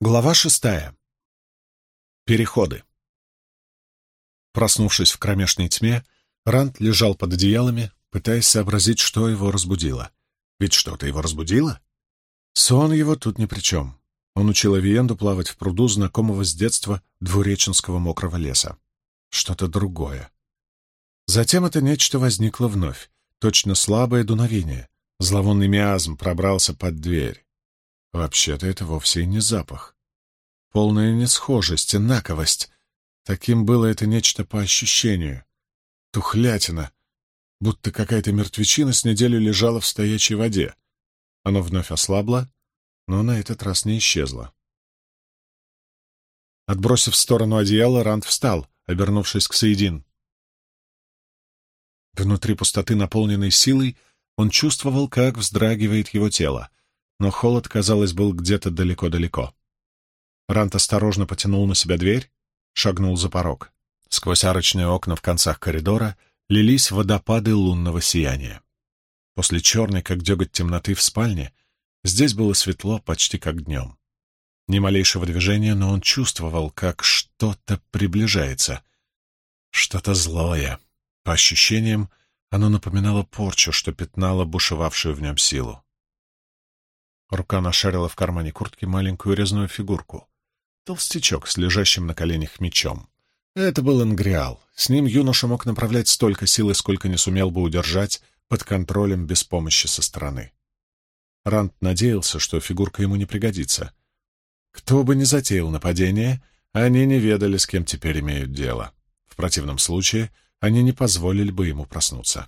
Глава 6. Переходы. Проснувшись в кромешной тьме, Ранд лежал под одеялами, пытаясь сообразить, что его разбудило. Ведь что-то его разбудило? Сон его тут ни при чем. Он учил Авиенду плавать в пруду знакомого с детства двуреченского мокрого леса. Что-то другое. Затем это нечто возникло вновь, точно слабое дуновение. Зловонный миазм пробрался под дверь. Вообще-то это вовсе и не запах. Полная несхожесть, инаковость. Таким было это нечто по ощущению. Тухлятина, будто какая-то мертвечина с неделю лежала в стоячей воде. Оно вновь ослабло, но на этот раз не исчезло. Отбросив в сторону одеяло, Ранд встал, обернувшись к Саидин. Внутри пустоты, наполненной силой, он чувствовал, как вздрагивает его тело, но холод, казалось, был где-то далеко-далеко. Ранд осторожно потянул на себя дверь, шагнул за порог. Сквозь арочные окна в концах коридора лились водопады лунного сияния. После черной, как деготь темноты в спальне, здесь было светло почти как днем. Ни малейшего движения, но он чувствовал, как что-то приближается. Что-то злое. По ощущениям, оно напоминало порчу, что пятнало бушевавшую в нем силу. Рука нашарила в кармане куртки маленькую резную фигурку. Толстячок с лежащим на коленях мечом. Это был Ингриал. С ним юноша мог направлять столько силы, сколько не сумел бы удержать под контролем без помощи со стороны. Ранд надеялся, что фигурка ему не пригодится. Кто бы ни затеял нападение, они не ведали, с кем теперь имеют дело. В противном случае они не позволили бы ему проснуться.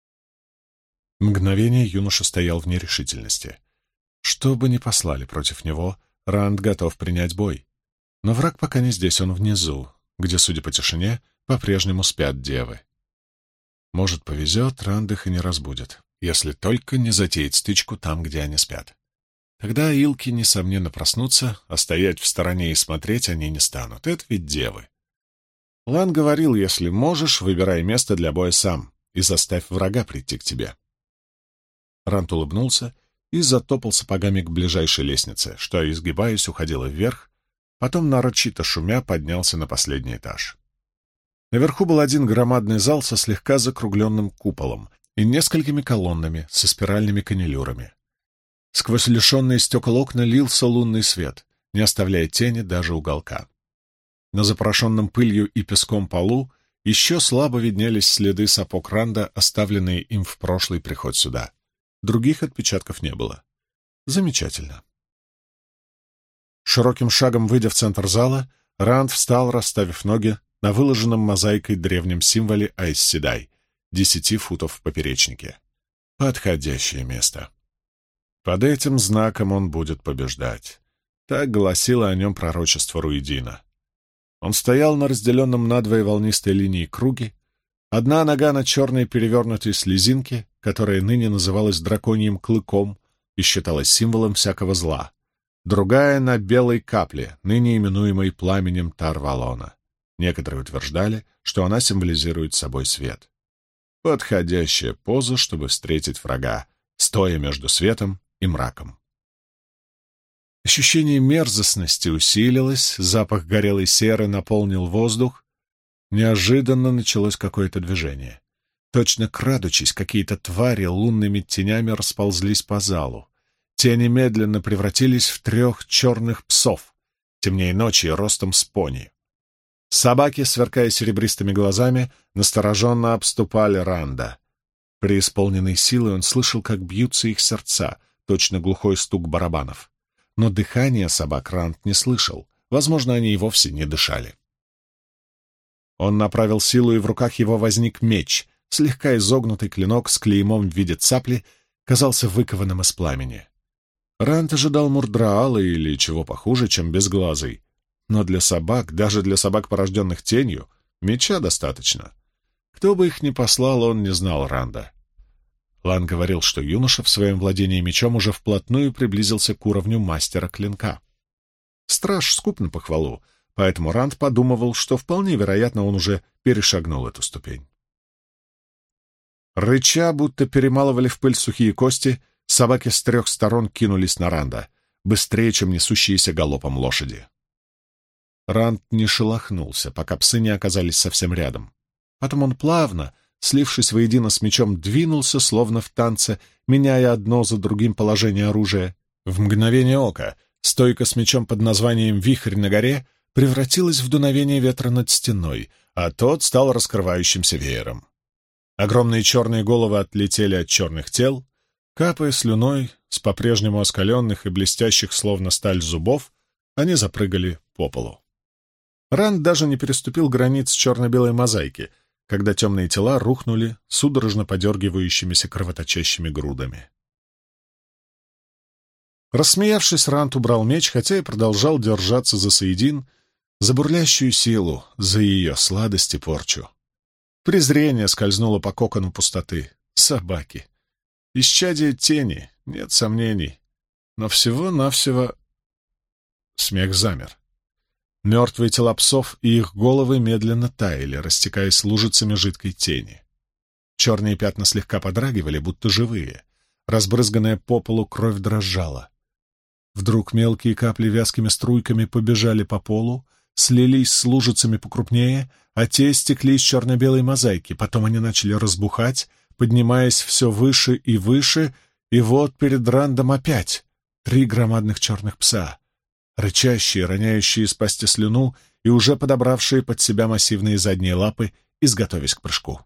Мгновение юноша стоял в нерешительности. Что бы ни послали против него, Ранд готов принять бой. Но враг пока не здесь, он внизу, где, судя по тишине, по-прежнему спят девы. Может, повезет, Ранд их и не разбудит, если только не затеять стычку там, где они спят. Тогда илки, несомненно, проснутся, а стоять в стороне и смотреть они не станут. Это ведь девы. Лан говорил, если можешь, выбирай место для боя сам и заставь врага прийти к тебе. Ранд улыбнулся и затопал сапогами к ближайшей лестнице, что, изгибаясь, уходила вверх, потом, нарочито шумя, поднялся на последний этаж. Наверху был один громадный зал со слегка закругленным куполом и несколькими колоннами со спиральными канилюрами. Сквозь лишенные стекол окна лился лунный свет, не оставляя тени даже уголка. На запорошенном пылью и песком полу еще слабо виднелись следы сапог Ранда, оставленные им в прошлый приход сюда. Других отпечатков не было. Замечательно. Широким шагом выйдя в центр зала, Ранд встал, расставив ноги на выложенном мозаикой древнем символе Айс Седай, 10 футов в поперечнике. Подходящее место. Под этим знаком он будет побеждать. Так гласило о нем пророчество Руидина. Он стоял на разделенном надвое волнистой линии круге, одна нога на черной перевернутой слезинке, которая ныне называлась драконьим клыком и считалась символом всякого зла, другая на белой капле, ныне именуемой пламенем Тарвалона. Некоторые утверждали, что она символизирует собой свет. Подходящая поза, чтобы встретить врага, стоя между светом и мраком. Ощущение мерзостности усилилось, запах горелой серы наполнил воздух. Неожиданно началось какое-то движение. Точно крадучись, какие-то твари лунными тенями расползлись по залу. Тени медленно превратились в 3 черных псов, темнее ночи и ростом с пони. Собаки, сверкая серебристыми глазами, настороженно обступали Ранда. Преисполненной силой он слышал, как бьются их сердца, точно глухой стук барабанов. Но дыхания собак Ранд не слышал, возможно, они и вовсе не дышали. Он направил силу, и в руках его возник меч. Слегка изогнутый клинок с клеймом в виде цапли казался выкованным из пламени. Ранд ожидал Мурдраала или чего похуже, чем безглазый. Но для собак, даже для собак, порожденных тенью, меча достаточно. Кто бы их ни послал, он не знал Ранда. Лан говорил, что юноша в своем владении мечом уже вплотную приблизился к уровню мастера клинка. Страж скуп на похвалу, поэтому Ранд подумывал, что вполне вероятно он уже перешагнул эту ступень. Рыча, будто перемалывали в пыль сухие кости, собаки с 3 сторон кинулись на Ранда. быстрее, чем несущиеся галопом лошади. Ранд не шелохнулся, пока псы не оказались совсем рядом. Потом он плавно, слившись воедино с мечом, двинулся, словно в танце, меняя одно за другим положение оружия. В мгновение ока стойка с мечом под названием «Вихрь на горе» превратилась в дуновение ветра над стеной, а тот стал раскрывающимся веером. Огромные черные головы отлетели от черных тел, капая слюной с по-прежнему оскаленных и блестящих, словно сталь, зубов, они запрыгали по полу. Ранд даже не переступил границ черно-белой мозаики, когда темные тела рухнули судорожно подергивающимися кровоточащими грудами. Рассмеявшись, Ранд убрал меч, хотя и продолжал держаться за Саидин, за бурлящую силу, за ее сладость и порчу. Презрение скользнуло по кокону пустоты. Собаки. Исчадие тени, нет сомнений. Но всего-навсего... Смех замер. Мертвые тела псов и их головы медленно таяли, растекаясь лужицами жидкой тени. Черные пятна слегка подрагивали, будто живые. Разбрызганная по полу кровь дрожала. Вдруг мелкие капли вязкими струйками побежали по полу, слились с лужицами покрупнее, а те стекли из черно-белой мозаики. Потом они начали разбухать, поднимаясь все выше и выше, и вот перед Рандом опять 3 громадных черных пса, рычащие, роняющие из пасти слюну и уже подобравшие под себя массивные задние лапы, изготовясь к прыжку.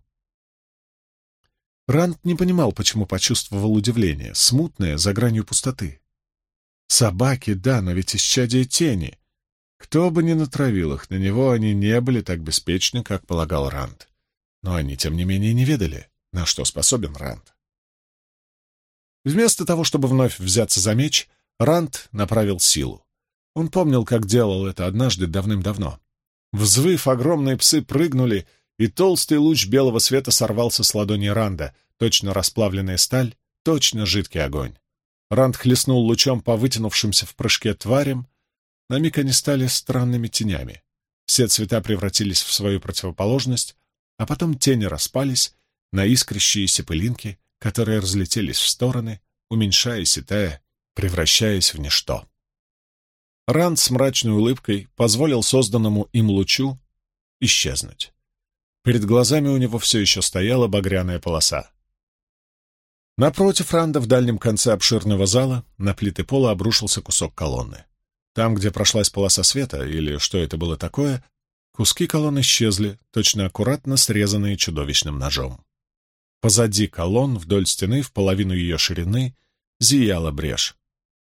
Ранд не понимал, почему почувствовал удивление, смутное, за гранью пустоты. Собаки, да, но ведь исчадие тени. Кто бы ни натравил их на него, они не были так беспечны, как полагал Ранд. Но они, тем не менее, не ведали, на что способен Ранд. Вместо того, чтобы вновь взяться за меч, Ранд направил силу. Он помнил, как делал это однажды давным-давно. Взвыв, огромные псы прыгнули, и толстый луч белого света сорвался с ладони Ранда, точно расплавленная сталь, точно жидкий огонь. Ранд хлестнул лучом по вытянувшимся в прыжке тварям. На миг они стали странными тенями. Все цвета превратились в свою противоположность, а потом тени распались на искрящиеся пылинки, которые разлетелись в стороны, уменьшаясь и тая, превращаясь в ничто. Ранд с мрачной улыбкой позволил созданному им лучу исчезнуть. Перед глазами у него все еще стояла багряная полоса. Напротив Ранда, в дальнем конце обширного зала, на плиты пола обрушился кусок колонны. Там, где прошлась полоса света, или что это было такое, куски колонн исчезли, точно аккуратно срезанные чудовищным ножом. Позади колонн, вдоль стены, в половину ее ширины, зияла брешь.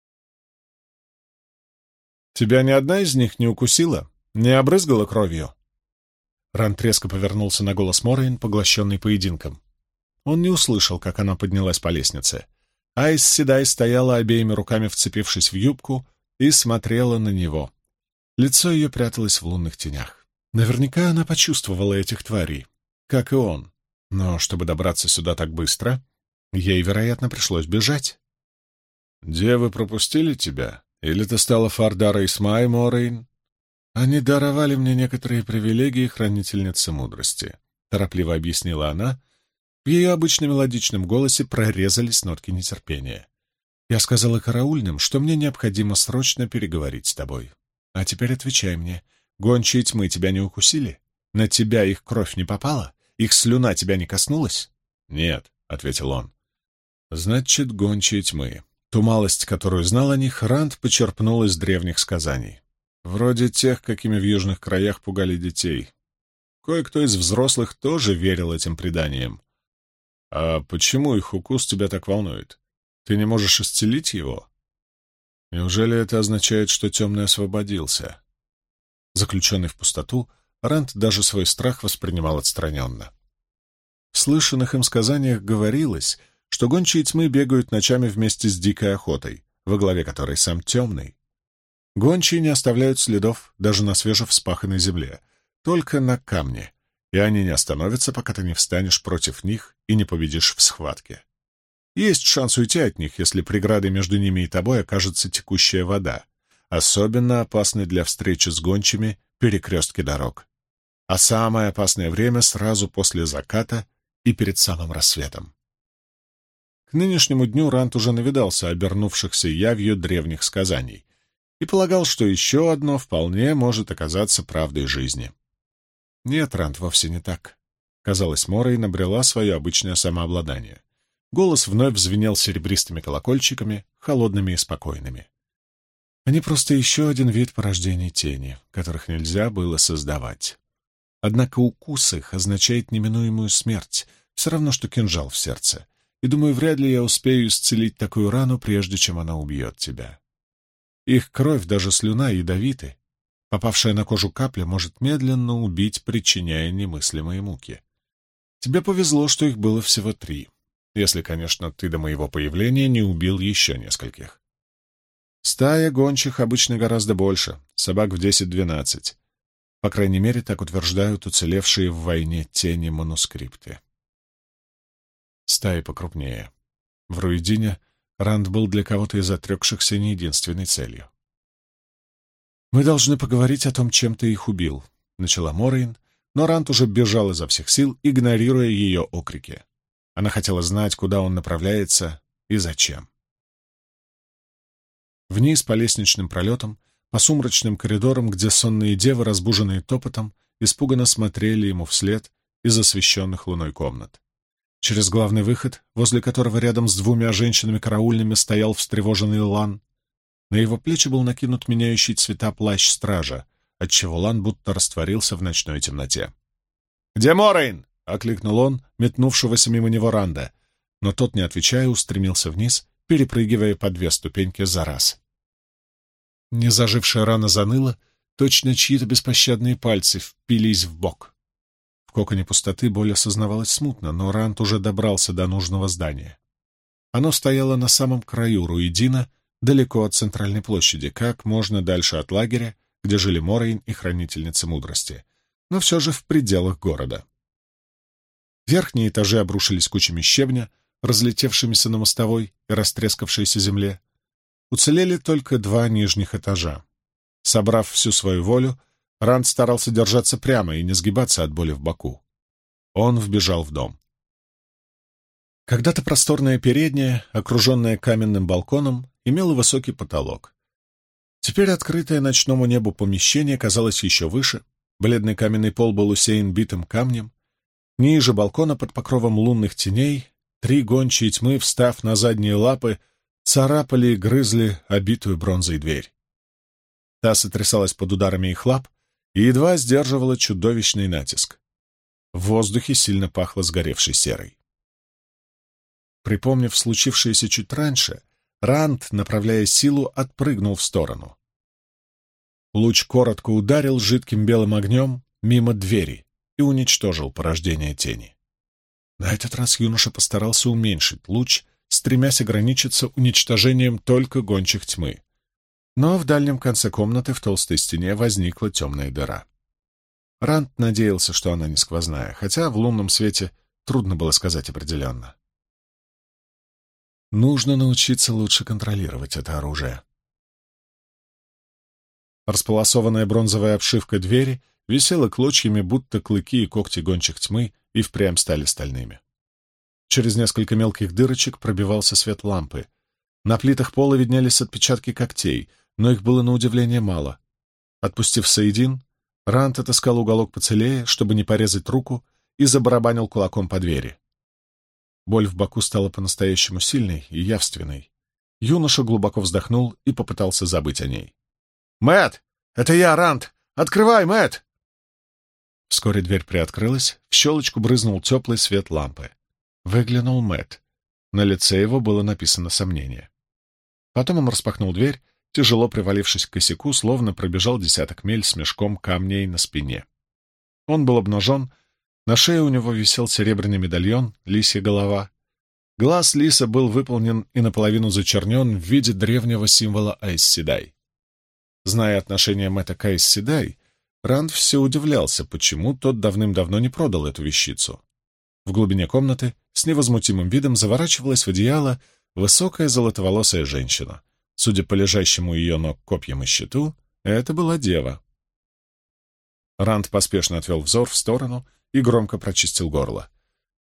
«Тебя ни одна из них не укусила? Не обрызгала кровью?» Ранд резко повернулся на голос Морейн, поглощенный поединком. Он не услышал, как она поднялась по лестнице. Айс Седай стояла обеими руками, вцепившись в юбку, и смотрела на него. Лицо ее пряталось в лунных тенях. Наверняка она почувствовала этих тварей, как и он. Но чтобы добраться сюда так быстро, ей, вероятно, пришлось бежать. «Девы пропустили тебя? Или ты стала Фардарой Смай, Морейн?» «Они даровали мне некоторые привилегии хранительницы мудрости», — торопливо объяснила она. В ее обычно мелодичном голосе прорезались нотки нетерпения. «Я сказала караульным, что мне необходимо срочно переговорить с тобой. А теперь отвечай мне, гончие тьмы тебя не укусили? На тебя их кровь не попала? Их слюна тебя не коснулась?» «Нет», — ответил он. «Значит, гончие тьмы». Ту малость, которую знал о них, Ранд почерпнул из древних сказаний. Вроде тех, какими в южных краях пугали детей. Кое-кто из взрослых тоже верил этим преданиям. «А почему их укус тебя так волнует? Ты не можешь исцелить его? Неужели это означает, что темный освободился?» Заключенный в пустоту, Ранд даже свой страх воспринимал отстраненно. В слышанных им сказаниях говорилось, что гончие тьмы бегают ночами вместе с дикой охотой, во главе которой сам темный. Гончие не оставляют следов даже на свежевспаханной земле, только на камне, и они не остановятся, пока ты не встанешь против них и не победишь в схватке. Есть шанс уйти от них, если преградой между ними и тобой окажется текущая вода, особенно опасны для встречи с гончими перекрестки дорог. А самое опасное время сразу после заката и перед самым рассветом. К нынешнему дню Ранд уже навидался обернувшихся явью древних сказаний и полагал, что еще одно вполне может оказаться правдой жизни. Нет, Ранд, вовсе не так. Казалось, Морейн обрела свое обычное самообладание. Голос вновь звенел серебристыми колокольчиками, холодными и спокойными. Они просто еще один вид порождений тени, которых нельзя было создавать. Однако укус их означает неминуемую смерть, все равно, что кинжал в сердце. И, думаю, вряд ли я успею исцелить такую рану, прежде чем она убьет тебя. Их кровь, даже слюна, ядовиты. Попавшая на кожу капля может медленно убить, причиняя немыслимые муки. Тебе повезло, что их было всего 3. Если, конечно, ты до моего появления не убил еще нескольких. Стая гончих обычно гораздо больше, собак в 10-12. По крайней мере, так утверждают уцелевшие в войне тени манускрипты. Стаи покрупнее. В Руидине Ранд был для кого-то из отрекшихся не единственной целью. «Мы должны поговорить о том, чем ты их убил», — начала Морейн, но Ранд уже бежал изо всех сил, игнорируя ее окрики. Она хотела знать, куда он направляется и зачем. Вниз по лестничным пролетам, по сумрачным коридорам, где сонные девы, разбуженные топотом, испуганно смотрели ему вслед из освещенных луной комнат. Через главный выход, возле которого рядом с 2 женщинами-караульными стоял встревоженный Лан, на его плечи был накинут меняющий цвета плащ стража, отчего Лан будто растворился в ночной темноте. «Где Морейн?» — окликнул он, метнувшегося мимо него Ранда, но тот, не отвечая, устремился вниз, перепрыгивая по 2 ступеньки за раз. Незажившая рана заныла, точно чьи-то беспощадные пальцы впились в бок. В коконе пустоты боль осознавалась смутно, но Ранд уже добрался до нужного здания. Оно стояло на самом краю Руидина, далеко от центральной площади, как можно дальше от лагеря, где жили Морейн и Хранительницы Мудрости, но все же в пределах города. Верхние этажи обрушились кучами щебня, разлетевшимися на мостовой и растрескавшейся земле. Уцелели только 2 нижних этажа. Собрав всю свою волю, Ранд старался держаться прямо и не сгибаться от боли в боку. Он вбежал в дом. Когда-то просторная передняя, окруженная каменным балконом, имела высокий потолок. Теперь открытое ночному небу помещение казалось еще выше, бледный каменный пол был усеян битым камнем. Ниже балкона под покровом лунных теней 3 гончие тьмы, встав на задние лапы, царапали и грызли обитую бронзой дверь. Та сотрясалась под ударами их лап и едва сдерживала чудовищный натиск. В воздухе сильно пахло сгоревшей серой. Припомнив случившееся чуть раньше, Ранд, направляя силу, отпрыгнул в сторону. Луч коротко ударил жидким белым огнем мимо двери и уничтожил порождение тени. На этот раз юноша постарался уменьшить луч, стремясь ограничиться уничтожением только гончих тьмы. Но в дальнем конце комнаты в толстой стене возникла темная дыра. Ранд надеялся, что она не сквозная, хотя в лунном свете трудно было сказать определенно. Нужно научиться лучше контролировать это оружие. Располосованная бронзовая обшивка двери висела клочьями, будто клыки и когти гончих тьмы и впрямь стали стальными. Через несколько мелких дырочек пробивался свет лампы. На плитах пола виднелись отпечатки когтей, но их было на удивление мало. Отпустив Саидин, Ранд отыскал уголок поцелее, чтобы не порезать руку, и забарабанил кулаком по двери. Боль в боку стала по-настоящему сильной и явственной. Юноша глубоко вздохнул и попытался забыть о ней. «Мэтт! Это я, Ранд! Открывай, Мэтт!» Вскоре дверь приоткрылась, в щелочку брызнул теплый свет лампы. Выглянул Мэтт. На лице его было написано сомнение. Потом он распахнул дверь, тяжело привалившись к косяку, словно пробежал 10 миль с мешком камней на спине. Он был обнажен, на шее у него висел серебряный медальон, лисья голова. Глаз лиса был выполнен и наполовину зачернен в виде древнего символа Айс-Седай. Зная отношение Мэтта к Айс-Седай, Ранд все удивлялся, почему тот давным-давно не продал эту вещицу. В глубине комнаты с невозмутимым видом заворачивалась в одеяло высокая золотоволосая женщина. Судя по лежащему ее ног копьям и щиту, это была дева. Ранд поспешно отвел взор в сторону и громко прочистил горло.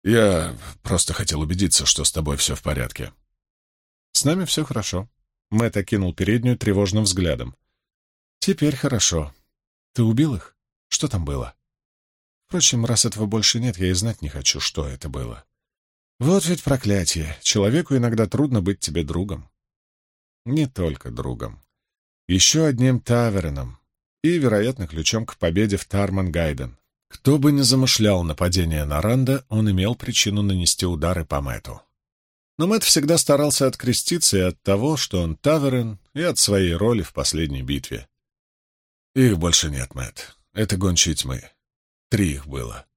Я просто хотел убедиться, что с тобой все в порядке». «С нами все хорошо». Мэтт окинул переднюю тревожным взглядом. «Теперь хорошо. Ты убил их? Что там было? Впрочем, раз этого больше нет, я и знать не хочу, что это было. Вот ведь проклятие. Человеку иногда трудно быть тебе другом. Не только другом. Еще одним таверном и, вероятно, ключом к победе в Тармангайден. Кто бы ни замышлял нападение на Ранда, он имел причину нанести удары по Мэтту. Но Мэтт всегда старался откреститься и от того, что он таверен, и от своей роли в последней битве. «Их больше нет, Мэтт. Это гончие тьмы. 3 их было».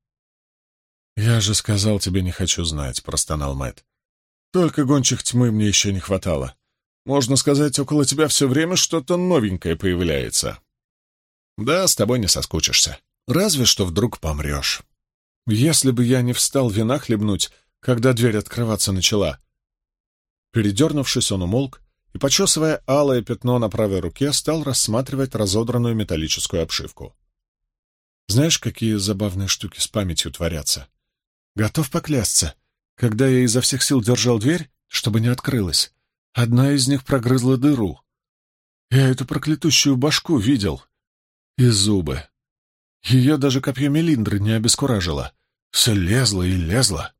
«Я же сказал, тебе не хочу знать», — простонал Мэтт. «Только гончих тьмы мне еще не хватало. Можно сказать, около тебя все время что-то новенькое появляется». «Да, с тобой не соскучишься. Разве что вдруг помрешь. Если бы я не встал вина хлебнуть, когда дверь открываться начала». Передернувшись, он умолк и, почесывая алое пятно на правой руке, стал рассматривать разодранную металлическую обшивку. «Знаешь, какие забавные штуки с памятью творятся? Готов поклясться, когда я изо всех сил держал дверь, чтобы не открылась, одна из них прогрызла дыру. Я эту проклятущую башку видел. И зубы. Ее даже копье Мелиндры не обескуражило. Все лезло и лезло».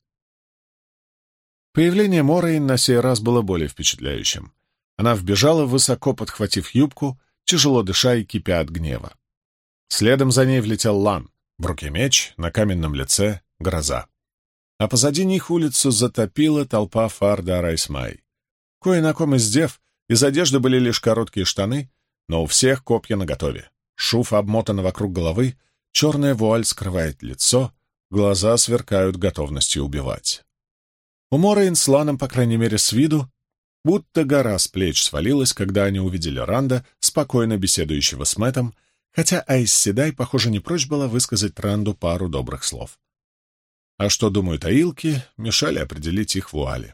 Появление Морейн на сей раз было более впечатляющим. Она вбежала, высоко подхватив юбку, тяжело дыша и кипя от гнева. Следом за ней влетел Лан. В руке меч, на каменном лице — гроза. А позади них улицу затопила толпа Фарда Арайсмай. Кое на ком из дев из одежды были лишь короткие штаны, но у всех копья наготове. Шуф обмотана вокруг головы, черная вуаль скрывает лицо, глаза сверкают готовностью убивать. У Морейн с Ланом, по крайней мере с виду, будто гора с плеч свалилась, когда они увидели Ранда, спокойно беседующего с Мэттом, хотя Айс Седай, похоже, не прочь была высказать Ранду пару добрых слов. А что думают аилки, мешали определить их вуали.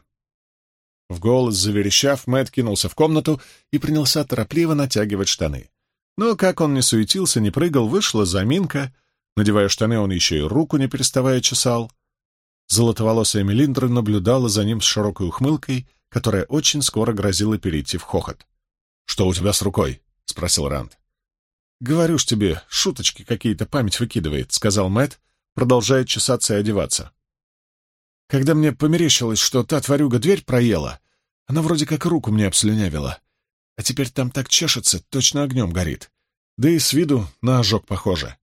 В голос заверещав, Мэтт кинулся в комнату и принялся торопливо натягивать штаны. Но как он не суетился, не прыгал, вышла заминка. Надевая штаны, он еще и руку не переставая чесал. Золотоволосая Мелиндра наблюдала за ним с широкой ухмылкой, которая очень скоро грозила перейти в хохот. «Что у тебя с рукой?» — спросил Ранд. «Говорю ж тебе, шуточки какие-то память выкидывает», — сказал Мэтт, продолжая чесаться и одеваться. «Когда мне померещилось, что та тварюга дверь проела, она вроде как руку мне обслюнявила. А теперь там так чешется, точно огнем горит. Да и с виду на ожог похоже».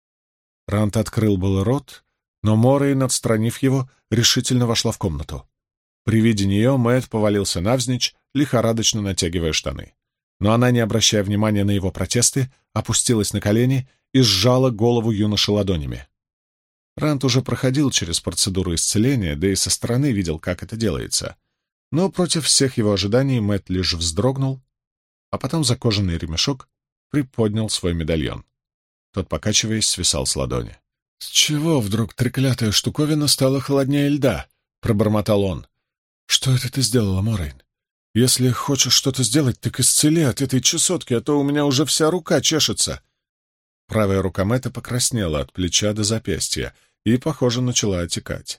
Ранд открыл был рот, но Морейн, отстранив его, решительно вошла в комнату. При виде нее Мэтт повалился навзничь, лихорадочно натягивая штаны. Но она, не обращая внимания на его протесты, опустилась на колени и сжала голову юноши ладонями. Ранд уже проходил через процедуру исцеления, да и со стороны видел, как это делается. Но против всех его ожиданий Мэтт лишь вздрогнул, а потом за кожаный ремешок приподнял свой медальон. Тот, покачиваясь, свисал с ладони. «С чего вдруг треклятая штуковина стала холоднее льда?» — пробормотал он. «Что это ты сделала, Морейн? Если хочешь что-то сделать, так исцели от этой чесотки, а то у меня уже вся рука чешется». Правая рука Мэтта покраснела от плеча до запястья и, похоже, начала отекать.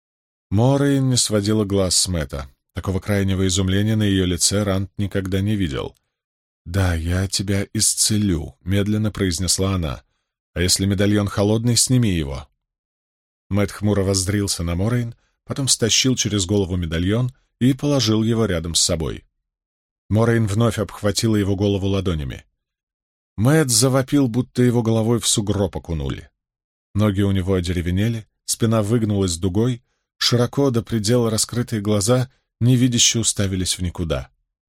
Морейн не сводила глаз с Мэтта. Такого крайнего изумления на ее лице Ранд никогда не видел. «Да, я тебя исцелю», — медленно произнесла она. «А если медальон холодный, сними его». Мэтт хмуро воззрился на Морейн, потом стащил через голову медальон и положил его рядом с собой. Морейн вновь обхватила его голову ладонями. Мэтт завопил, будто его головой в сугроб окунули. Ноги у него одеревенели, спина выгнулась дугой, широко до предела раскрытые глаза невидяще уставились в никуда.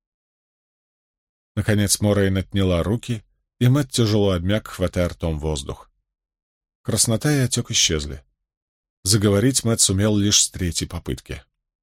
Наконец Морейн отняла руки, и Мэтт тяжело обмяк, хватая ртом воздух. Краснота и отек исчезли. Заговорить Мэтт сумел лишь с 3-й попытки.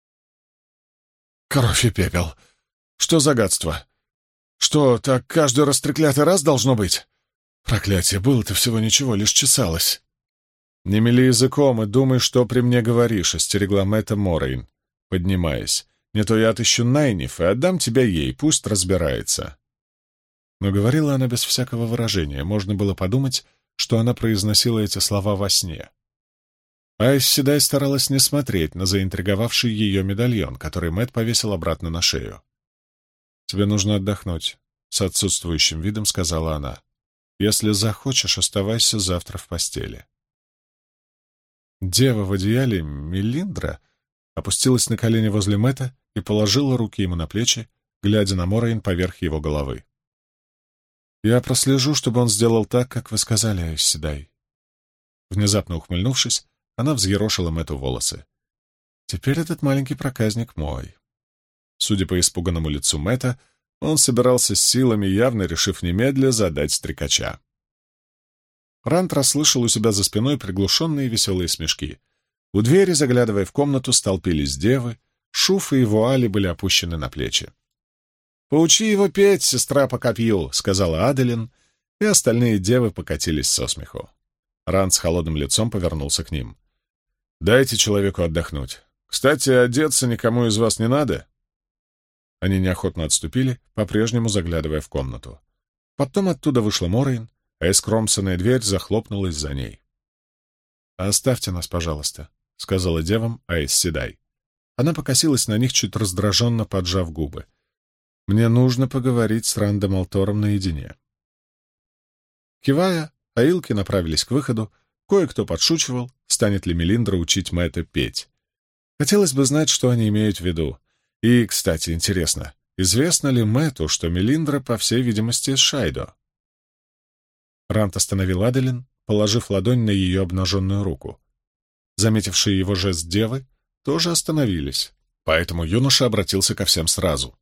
«Кровь и пепел! Что за гадство? Что, так каждый растреклятый раз должно быть? Проклятие, было-то всего ничего, лишь чесалось». «Не мели языком и думай, что при мне говоришь», — остерегла Мэтта Морейн, поднимаясь. «Не то я отыщу Найниф и отдам тебя ей, пусть разбирается». Но говорила она без всякого выражения, можно было подумать, что она произносила эти слова во сне. Айс Седай старалась не смотреть на заинтриговавший ее медальон, который Мэтт повесил обратно на шею. «Тебе нужно отдохнуть», — с отсутствующим видом сказала она. «Если захочешь, оставайся завтра в постели». Дева в одеяле Мелиндра опустилась на колени возле Мэтта и положила руки ему на плечи, глядя на Морейн поверх его головы. «Я прослежу, чтобы он сделал так, как вы сказали, Айс Седай». Внезапно ухмыльнувшись, она взъерошила Мэтту волосы. «Теперь этот маленький проказник мой». Судя по испуганному лицу Мэтта, он собирался с силами, явно решив немедля задать стрекача. Ранд расслышал у себя за спиной приглушенные веселые смешки. У двери, заглядывая в комнату, столпились девы, шуфы и вуали были опущены на плечи. «Поучи его петь, сестра по копью», — сказала Аделин, и остальные девы покатились со смеху. Ранд с холодным лицом повернулся к ним. «Дайте человеку отдохнуть. Кстати, одеться никому из вас не надо?» Они неохотно отступили, по-прежнему заглядывая в комнату. Потом оттуда вышла Морейн, а искромсанная дверь захлопнулась за ней. «Оставьте нас, пожалуйста», — сказала девам Айс Седай. Она покосилась на них, чуть раздраженно поджав губы. «Мне нужно поговорить с Рандом Алтором наедине». Кивая, аилки направились к выходу. Кое-кто подшучивал, станет ли Мелиндра учить Мэтта петь. Хотелось бы знать, что они имеют в виду. И, кстати, интересно, известно ли Мэтту, что Мелиндра, по всей видимости, с Шайдо? Ранд остановил Аделин, положив ладонь на ее обнаженную руку. Заметившие его жест девы тоже остановились, поэтому юноша обратился ко всем сразу.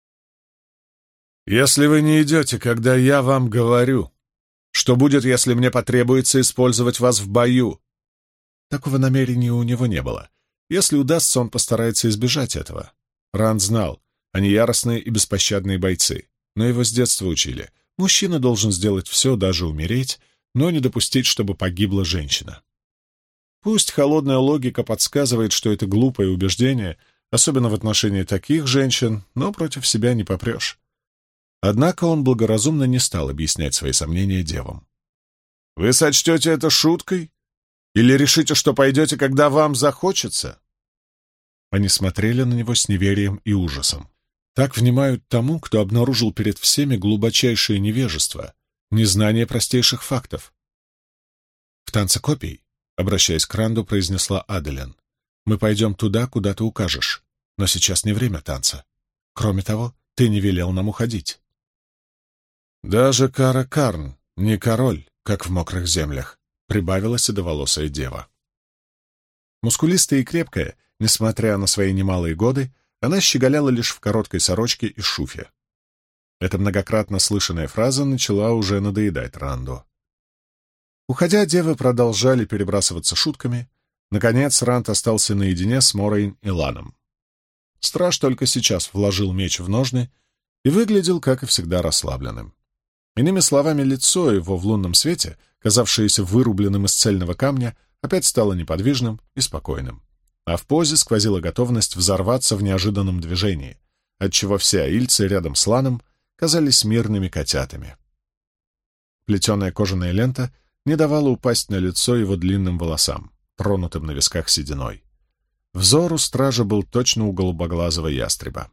«Если вы не идете, когда я вам говорю, что будет, если мне потребуется использовать вас в бою?» Такого намерения у него не было. Если удастся, он постарается избежать этого. Ранд знал, они яростные и беспощадные бойцы, но его с детства учили. Мужчина должен сделать все, даже умереть, но не допустить, чтобы погибла женщина. Пусть холодная логика подсказывает, что это глупое убеждение, особенно в отношении таких женщин, но против себя не попрешь. Однако он благоразумно не стал объяснять свои сомнения девам. «Вы сочтете это шуткой? Или решите, что пойдете, когда вам захочется?» Они смотрели на него с неверием и ужасом. Так внимают тому, кто обнаружил перед всеми глубочайшее невежество, незнание простейших фактов. «В танце копий», — обращаясь к Ранду, произнесла Аделин, «мы пойдем туда, куда ты укажешь, но сейчас не время танца. Кроме того, ты не велел нам уходить». «Даже Кара Карн не король, как в мокрых землях», — прибавила седоволосая дева. Мускулистая и крепкая, несмотря на свои немалые годы, она щеголяла лишь в короткой сорочке и шуфе. Эта многократно слышанная фраза начала уже надоедать Ранду. Уходя, девы продолжали перебрасываться шутками. Наконец Ранд остался наедине с Морейн и Ланом. Страж только сейчас вложил меч в ножны и выглядел, как и всегда, расслабленным. Иными словами, лицо его в лунном свете, казавшееся вырубленным из цельного камня, опять стало неподвижным и спокойным. А в позе сквозила готовность взорваться в неожиданном движении, отчего все аильцы рядом с Ланом казались мирными котятами. Плетеная кожаная лента не давала упасть на лицо его длинным волосам, тронутым на висках сединой. Взор у стража был точно у голубоглазого ястреба.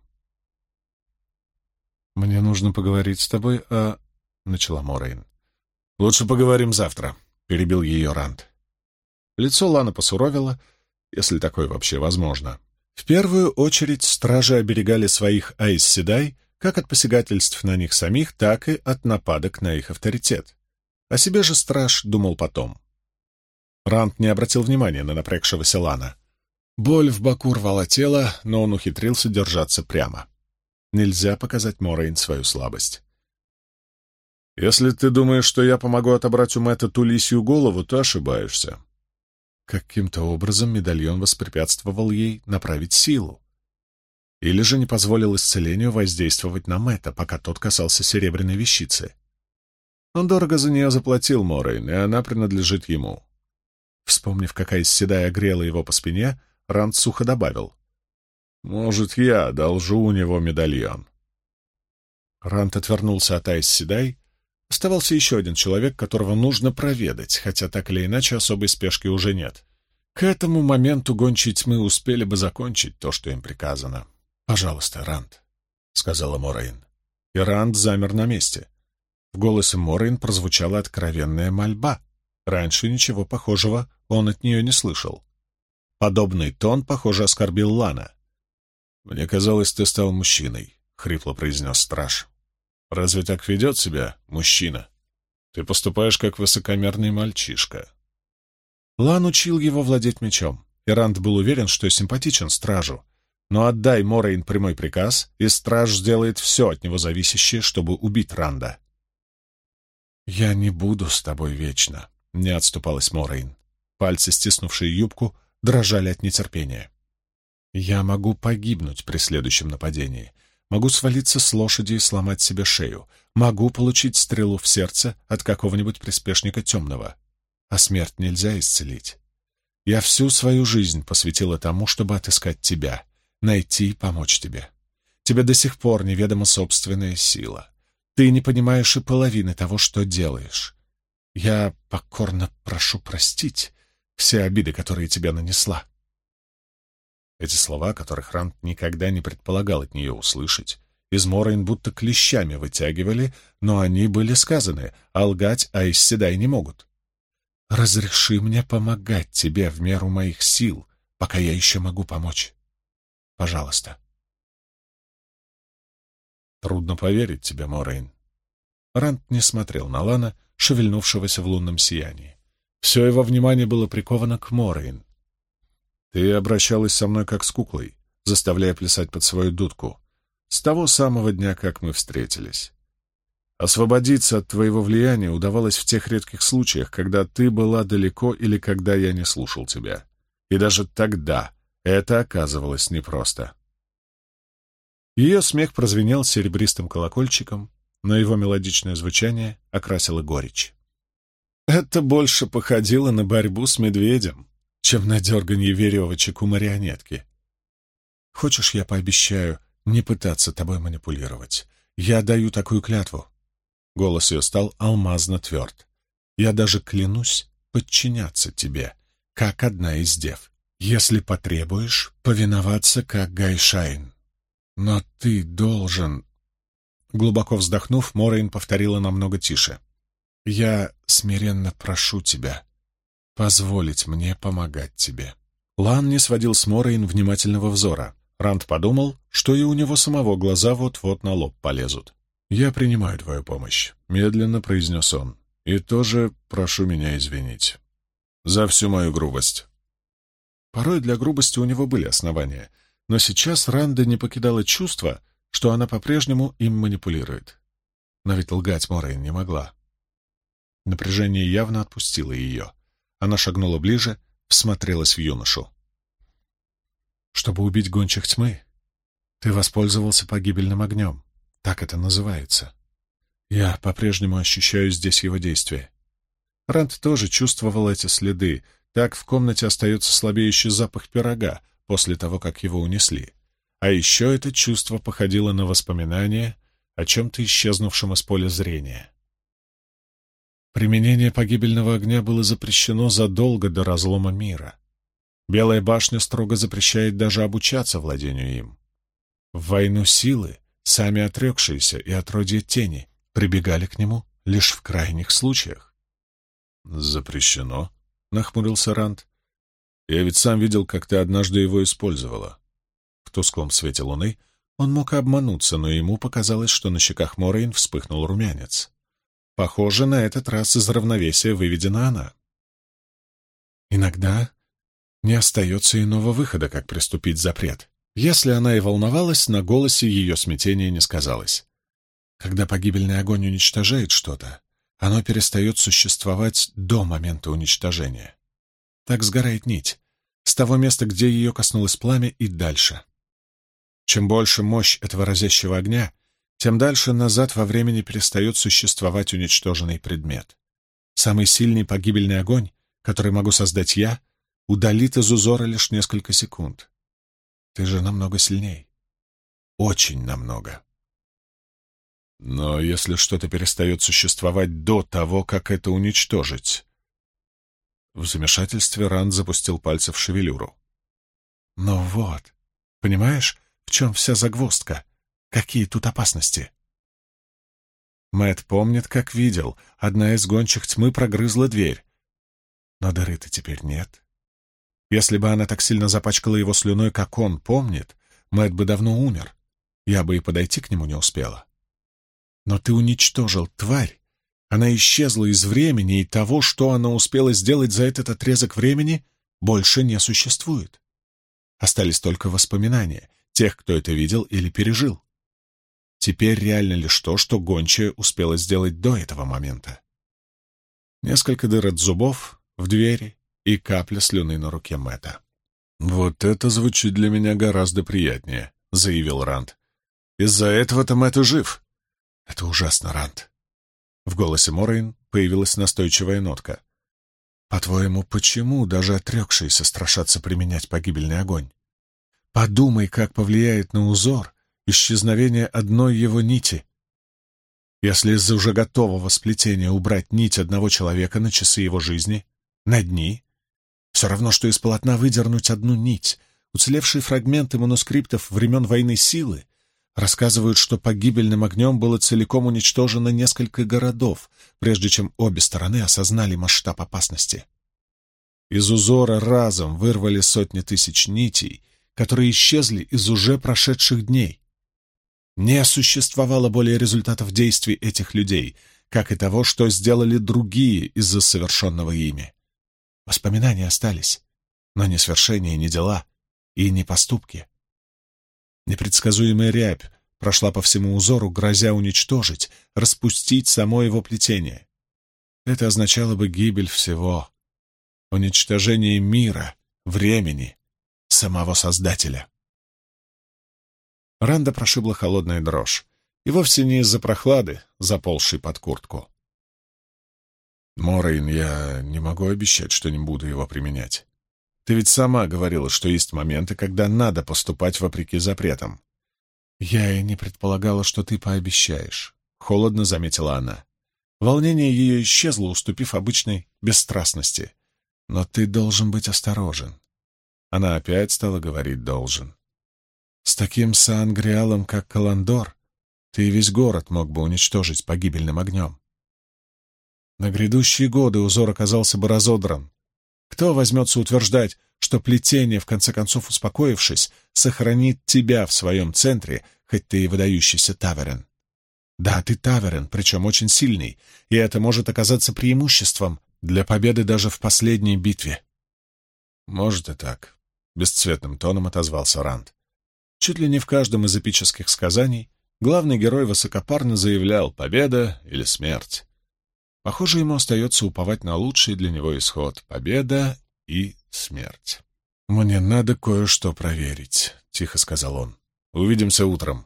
«Мне нужно поговорить с тобой о...» — начала Морейн. «Лучше поговорим завтра», — перебил ее Ранд. Лицо Лана посуровило, если такое вообще возможно. В первую очередь стражи оберегали своих Айс Седай как от посягательств на них самих, так и от нападок на их авторитет. О себе же страж думал потом. Ранд не обратил внимания на напрягшегося Лана. Боль в боку рвала тело, но он ухитрился держаться прямо. Нельзя показать Морейн свою слабость. «Если ты думаешь, что я помогу отобрать у Мэтта ту лисью голову, то ошибаешься». Каким-то образом медальон воспрепятствовал ей направить силу. Или же не позволил исцелению воздействовать на Мэтта, пока тот касался серебряной вещицы. Он дорого за нее заплатил Морейн, и она принадлежит ему. Вспомнив, какая седая грела его по спине, Ранд сухо добавил: «Может, я одолжу у него медальон». Ранд отвернулся от Айс Седай. Оставался еще один человек, которого нужно проведать, хотя так или иначе особой спешки уже нет. К этому моменту гончие тьмы успели бы закончить то, что им приказано. «Пожалуйста, Ранд», — сказала Морейн. И Ранд замер на месте. В голосе Морейн прозвучала откровенная мольба. Раньше ничего похожего он от нее не слышал. Подобный тон, похоже, оскорбил Лана. «Мне казалось, ты стал мужчиной», — хрипло произнес страж. «Разве так ведет себя мужчина? Ты поступаешь как высокомерный мальчишка». Лан учил его владеть мечом, и Ранд был уверен, что симпатичен стражу. Но отдай Морейн прямой приказ, и страж сделает все от него зависящее, чтобы убить Ранда. «Я не буду с тобой вечно», — не отступалась Морейн. Пальцы, стиснувшие юбку, дрожали от нетерпения. «Я могу погибнуть при следующем нападении, могу свалиться с лошади и сломать себе шею, могу получить стрелу в сердце от какого-нибудь приспешника темного, а смерть нельзя исцелить. Я всю свою жизнь посвятила тому, чтобы отыскать тебя, найти и помочь тебе. Тебе до сих пор неведома собственная сила. Ты не понимаешь и половины того, что делаешь. Я покорно прошу простить все обиды, которые тебе нанесла». Эти слова, которых Ранд никогда не предполагал от нее услышать, из Морейн будто клещами вытягивали, но они были сказаны, а лгать Аис Седай не могут. «Разреши мне помогать тебе в меру моих сил, пока я еще могу помочь. Пожалуйста». «Трудно поверить тебе, Морейн». Ранд не смотрел на Лана, шевельнувшегося в лунном сиянии. Все его внимание было приковано к Морейн. «Ты обращалась со мной как с куклой, заставляя плясать под свою дудку, с того самого дня, как мы встретились. Освободиться от твоего влияния удавалось в тех редких случаях, когда ты была далеко или когда я не слушал тебя. И даже тогда это оказывалось непросто». Ее смех прозвенел серебристым колокольчиком, но его мелодичное звучание окрасило горечь. «Это больше походило на борьбу с медведем, чем на дерганье веревочек у марионетки. Хочешь, я пообещаю не пытаться тобой манипулировать? Я даю такую клятву». Голос ее стал алмазно тверд. «Я даже клянусь подчиняться тебе, как одна из дев. Если потребуешь, повиноваться, как Гайшайн. Но ты должен...» Глубоко вздохнув, Морейн повторила намного тише. «Я смиренно прошу тебя позволить мне помогать тебе». Лан не сводил с Морейн внимательного взора. Ранд подумал, что и у него самого глаза вот-вот на лоб полезут. «Я принимаю твою помощь», — медленно произнес он. «И тоже прошу меня извинить за всю мою грубость». Порой для грубости у него были основания, но сейчас Ранда не покидало чувство, что она по-прежнему им манипулирует. Но ведь лгать Морейн не могла. Напряжение явно отпустило ее. Она шагнула ближе, всмотрелась в юношу. «Чтобы убить гончих тьмы, ты воспользовался погибельным огнем. Так это называется. Я по-прежнему ощущаю здесь его действие». Ранд тоже чувствовал эти следы. Так в комнате остается слабеющий запах пирога после того, как его унесли. А еще это чувство походило на воспоминание о чем-то исчезнувшем из поля зрения. Применение погибельного огня было запрещено задолго до разлома мира. Белая башня строго запрещает даже обучаться владению им. В войну силы сами отрекшиеся и отродье тени прибегали к нему лишь в крайних случаях. «Запрещено?» — нахмурился Ранд. «Я ведь сам видел, как ты однажды его использовала». В тусклом свете луны он мог обмануться, но ему показалось, что на щеках Морейн вспыхнул румянец. Похоже, на этот раз из равновесия выведена она. Иногда не остается иного выхода, как приступить запрет. Если она и волновалась, на голосе ее смятения не сказалось. Когда погибельный огонь уничтожает что-то, оно перестает существовать до момента уничтожения. Так сгорает нить, с того места, где ее коснулось пламя, и дальше. Чем больше мощь этого разящего огня, тем дальше назад во времени перестает существовать уничтоженный предмет. Самый сильный погибельный огонь, который могу создать я, удалит из узора лишь несколько секунд. Ты же намного сильней. Очень намного. Но если что-то перестает существовать до того, как это уничтожить... В замешательстве Ранд запустил пальцы в шевелюру. «Ну вот, понимаешь, в чем вся загвоздка? Какие тут опасности?» Мэтт помнит, как видел. Одна из гончих тьмы прогрызла дверь. Но дыры-то теперь нет. Если бы она так сильно запачкала его слюной, как он помнит, Мэтт бы давно умер. Я бы и подойти к нему не успела. Но ты уничтожил тварь. Она исчезла из времени, и того, что она успела сделать за этот отрезок времени, больше не существует. Остались только воспоминания тех, кто это видел или пережил. Теперь реально лишь то, что гончая успела сделать до этого момента. Несколько дыр от зубов в двери и капля слюны на руке Мэтта. «Вот это звучит для меня гораздо приятнее», — заявил Ранд. «Из-за этого-то Мэтт и жив». «Это ужасно, Ранд». В голосе Морейн появилась настойчивая нотка. «По-твоему, почему даже отрекшиеся страшатся применять погибельный огонь? Подумай, как повлияет на узор исчезновение одной его нити. Если из-за уже готового сплетения убрать нить одного человека на часы его жизни, на дни, все равно, что из полотна выдернуть одну нить. Уцелевшие фрагменты манускриптов времен войны силы рассказывают, что погибельным огнем было целиком уничтожено несколько городов, прежде чем обе стороны осознали масштаб опасности. Из узора разом вырвали сотни тысяч нитей, которые исчезли из уже прошедших дней. Не существовало более результатов действий этих людей, как и того, что сделали другие из-за совершенного ими. Воспоминания остались, но не свершения, не дела и не поступки. Непредсказуемая рябь прошла по всему узору, грозя уничтожить, распустить само его плетение. Это означало бы гибель всего, уничтожение мира, времени, самого Создателя. Ранда прошибла холодная дрожь, и вовсе не из-за прохлады, заползшей под куртку. «Морейн, я не могу обещать, что не буду его применять. Ты ведь сама говорила, что есть моменты, когда надо поступать вопреки запретам». «Я и не предполагала, что ты пообещаешь», — холодно заметила она. Волнение ее исчезло, уступив обычной бесстрастности. «Но ты должен быть осторожен». Она опять стала говорить «должен». «С таким Саангриалом, как Каландор, ты весь город мог бы уничтожить погибельным огнем. На грядущие годы узор оказался бы разодран. Кто возьмется утверждать, что плетение, в конце концов успокоившись, сохранит тебя в своем центре, хоть ты и выдающийся Таверен? Да, ты Таверен, причем очень сильный, и это может оказаться преимуществом для победы даже в последней битве». «Может и так», — бесцветным тоном отозвался Ранд. Чуть ли не в каждом из эпических сказаний главный герой высокопарно заявлял «победа или смерть». Похоже, ему остается уповать на лучший для него исход — победа и смерть. «Мне надо кое-что проверить», — тихо сказал он. «Увидимся утром».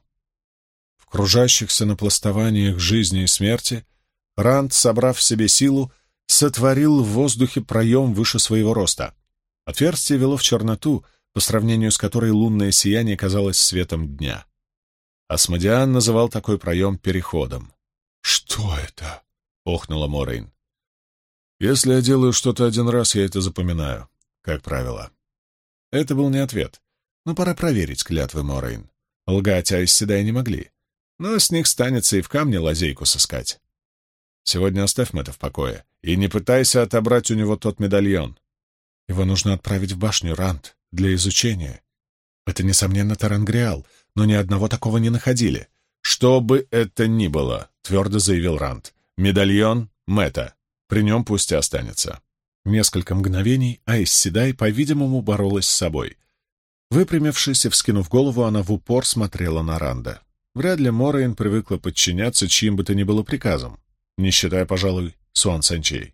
В кружащихся напластованиях жизни и смерти Ранд, собрав в себе силу, сотворил в воздухе проем выше своего роста. Отверстие вело в черноту, по сравнению с которой лунное сияние казалось светом дня. Асмодиан называл такой проем переходом. «Что это?» — охнула Морейн. «Если я делаю что-то один раз, я это запоминаю, как правило». Это был не ответ, но пора проверить клятвы Морейн. Лгать Айс Седай не могли, но с них станется и в камне лазейку сыскать. Сегодня оставь Мэтта в покое и не пытайся отобрать у него тот медальон. Его нужно отправить в башню, Ранд, для изучения. Это, несомненно, Тарангриал, но ни одного такого не находили. «Что бы это ни было», — твердо заявил Ранд, — «медальон Мэтта. При нем пусть и останется». Несколько мгновений Айс Седай, по-видимому, боролась с собой. Выпрямившись и вскинув голову, она в упор смотрела на Ранда. Вряд ли Морейн привыкла подчиняться чьим бы то ни было приказам, не считая, пожалуй, Суан Санчей.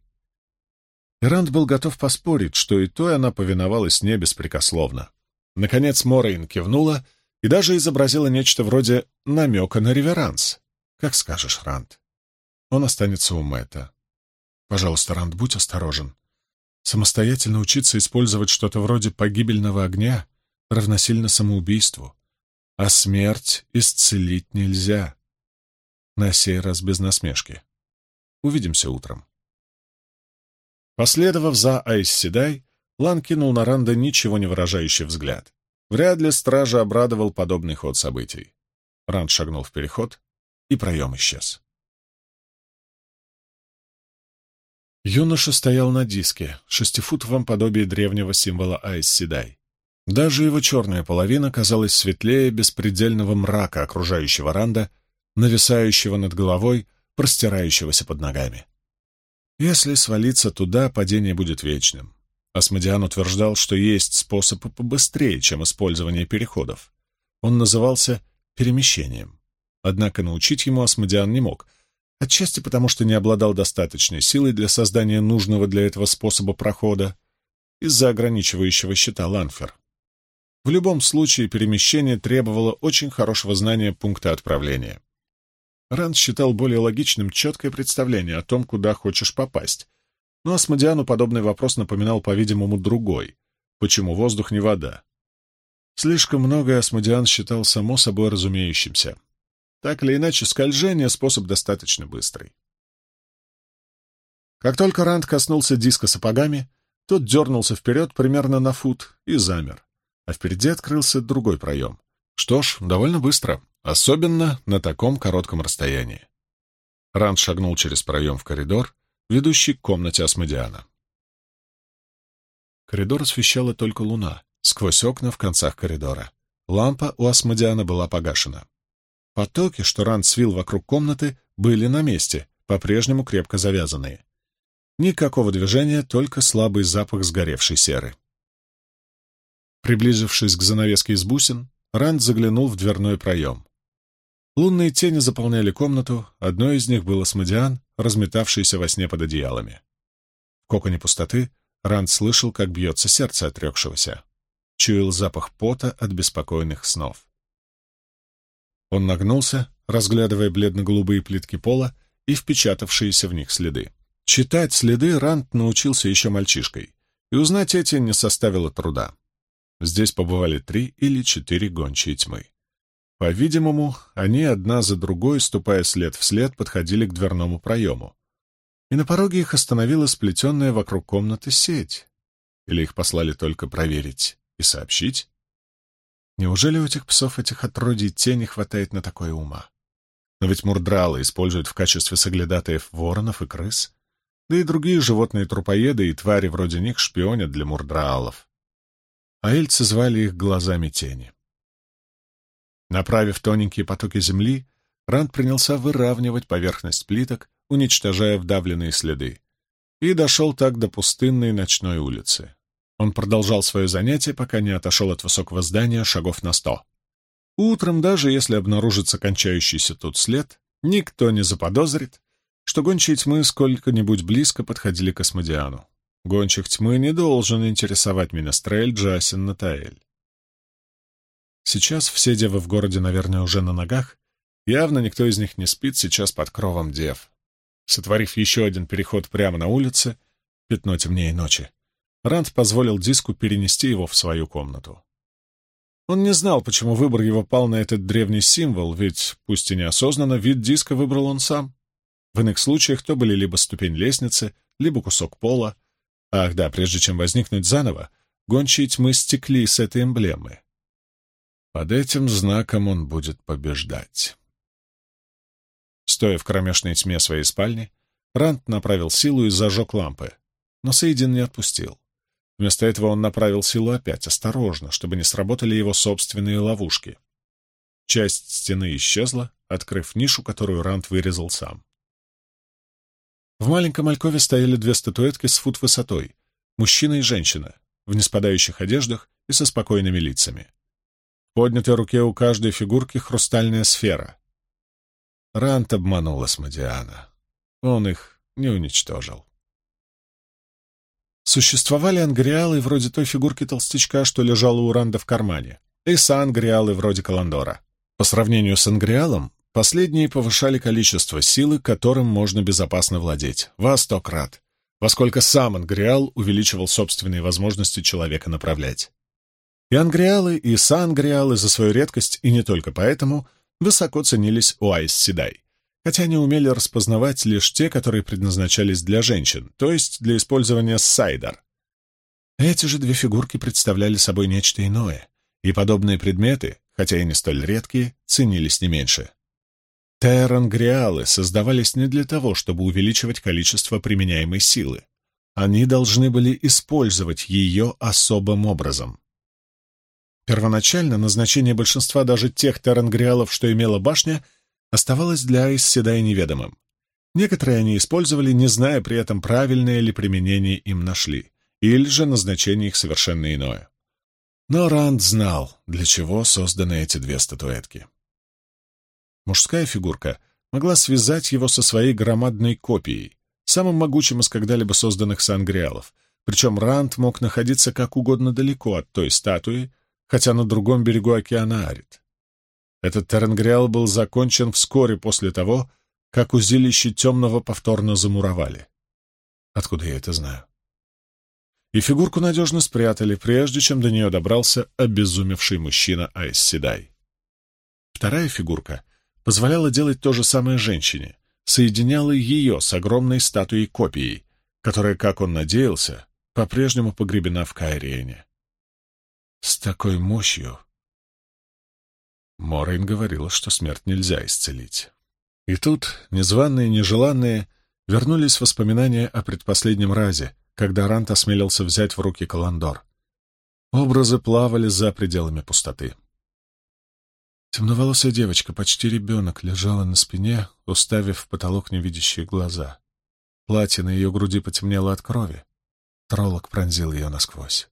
Ранд был готов поспорить, что и то она повиновалась не беспрекословно. Наконец Морейн кивнула и даже изобразила нечто вроде намека на реверанс. «Как скажешь, Ранд. Он останется у Мэтта. Пожалуйста, Ранд, будь осторожен. Самостоятельно учиться использовать что-то вроде погибельного огня равносильно самоубийству, а смерть исцелить нельзя». На сей раз без насмешки. «Увидимся утром». Последовав за Айс Седай, Лан кинул на Ранда ничего не выражающий взгляд. Вряд ли стража обрадовал подобный ход событий. Ранд шагнул в переход, и проем исчез. Юноша стоял на диске, шестифутовом подобии древнего символа Айс Седай. Даже его черная половина казалась светлее беспредельного мрака окружающего Ранда, нависающего над головой, простирающегося под ногами. Если свалиться туда, падение будет вечным. Асмодиан утверждал, что есть способ побыстрее, чем использование переходов. Он назывался перемещением. Однако научить ему Асмодиан не мог, отчасти потому, что не обладал достаточной силой для создания нужного для этого способа прохода, из-за ограничивающего щита Ланфер. В любом случае перемещение требовало очень хорошего знания пункта отправления. Ранд считал более логичным четкое представление о том, куда хочешь попасть, но Асмодиану подобный вопрос напоминал, по-видимому, другой. Почему воздух не вода? Слишком многое Асмодиан считал само собой разумеющимся. Так или иначе, скольжение — способ достаточно быстрый. Как только Ранд коснулся диска сапогами, тот дернулся вперед примерно на фут и замер, а впереди открылся другой проем. Что ж, довольно быстро, особенно на таком коротком расстоянии. Ранд шагнул через проем в коридор, ведущий к комнате Асмодиана. Коридор освещала только луна, сквозь окна в концах коридора. Лампа у Асмодиана была погашена. Потоки, что Ранд свил вокруг комнаты, были на месте, по-прежнему крепко завязанные. Никакого движения, только слабый запах сгоревшей серы. Приблизившись к занавеске из бусин, Ранд заглянул в дверной проем. Лунные тени заполняли комнату, одной из них был Асмодиан, разметавшийся во сне под одеялами. В коконе пустоты Ранд слышал, как бьется сердце отрекшегося. Чуял запах пота от беспокойных снов. Он нагнулся, разглядывая бледно-голубые плитки пола и впечатавшиеся в них следы. Читать следы Ранд научился еще мальчишкой, и узнать эти не составило труда. Здесь побывали 3 или 4 гончие тьмы. По-видимому, они одна за другой, ступая след в след, подходили к дверному проему. И на пороге их остановила сплетенная вокруг комнаты сеть. Или их послали только проверить и сообщить? Неужели у этих псов, этих отродий, тени хватает на такое ума? Но ведь мурдралы используют в качестве соглядатаев воронов и крыс, да и другие животные-трупоеды и твари вроде них шпионят для мурдраалов. А эльцы звали их глазами тени. Направив тоненькие потоки земли, Ранд принялся выравнивать поверхность плиток, уничтожая вдавленные следы, и дошел так до пустынной ночной улицы. Он продолжал свое занятие, пока не отошел от высокого здания шагов на 100. Утром, даже если обнаружится кончающийся тут след, никто не заподозрит, что гончие тьмы сколько-нибудь близко подходили к Асмодиану. Гончих тьмы не должен интересовать Менестрель, Джасин, Натаэль. Сейчас все девы в городе, наверное, уже на ногах. Явно никто из них не спит сейчас под кровом дев. Сотворив еще один переход прямо на улице, пятно темнее ночи, Ранд позволил диску перенести его в свою комнату. Он не знал, почему выбор его пал на этот древний символ, ведь, пусть и неосознанно, вид диска выбрал он сам. В иных случаях то были либо ступень лестницы, либо кусок пола. Ах да, прежде чем возникнуть заново, гончие тьмы стекли с этой эмблемы. Под этим знаком он будет побеждать. Стоя в кромешной тьме своей спальни, Ранд направил силу и зажег лампы, но Сейдин не отпустил. Вместо этого он направил силу опять, осторожно, чтобы не сработали его собственные ловушки. Часть стены исчезла, открыв нишу, которую Ранд вырезал сам. В маленьком алькове стояли 2 статуэтки с фут высотой, мужчина и женщина, в неспадающих одеждах и со спокойными лицами. В поднятой руке у каждой фигурки хрустальная сфера. Ранд обманул Асмодиана. Он их не уничтожил. Существовали ангриалы вроде той фигурки толстячка, что лежала у Ранда в кармане, и сангриалы вроде Каландора. По сравнению с ангриалом, последние повышали количество силы, которым можно безопасно владеть, во 100 крат, во сколько сам ангриал увеличивал собственные возможности человека направлять. И ангриалы, и сангриалы за свою редкость, и не только поэтому, высоко ценились у Айс Седай. хотя они умели распознавать лишь те, которые предназначались для женщин, то есть для использования сайдар. Эти же две фигурки представляли собой нечто иное, и подобные предметы, хотя и не столь редкие, ценились не меньше. Терангриалы создавались не для того, чтобы увеличивать количество применяемой силы. Они должны были использовать ее особым образом. Первоначально назначение большинства даже тех терангриалов, что имела башня, оставалось для Аэс Седай неведомым. Некоторые они использовали, не зная при этом, правильное ли применение им нашли, или же назначение их совершенно иное. Но Ранд знал, для чего созданы эти две статуэтки. Мужская фигурка могла связать его со своей громадной копией, самым могучим из когда-либо созданных сангриалов, причем Ранд мог находиться как угодно далеко от той статуи, хотя на другом берегу океана Арит. Этот терангриал был закончен вскоре после того, как узилище Темного повторно замуровали. Откуда я это знаю? И фигурку надежно спрятали, прежде чем до нее добрался обезумевший мужчина Аэс Седай. Вторая фигурка позволяла делать то же самое женщине, соединяла ее с огромной статуей-копией, которая, как он надеялся, по-прежнему погребена в Каириэне. С такой мощью... Морейн говорила, что смерть нельзя исцелить. И тут, незваные, нежеланные, вернулись воспоминания о предпоследнем разе, когда Ранд осмелился взять в руки Каландор. Образы плавали за пределами пустоты. Темноволосая девочка, почти ребенок, лежала на спине, уставив в потолок невидящие глаза. Платье на ее груди потемнело от крови. Троллок пронзил ее насквозь.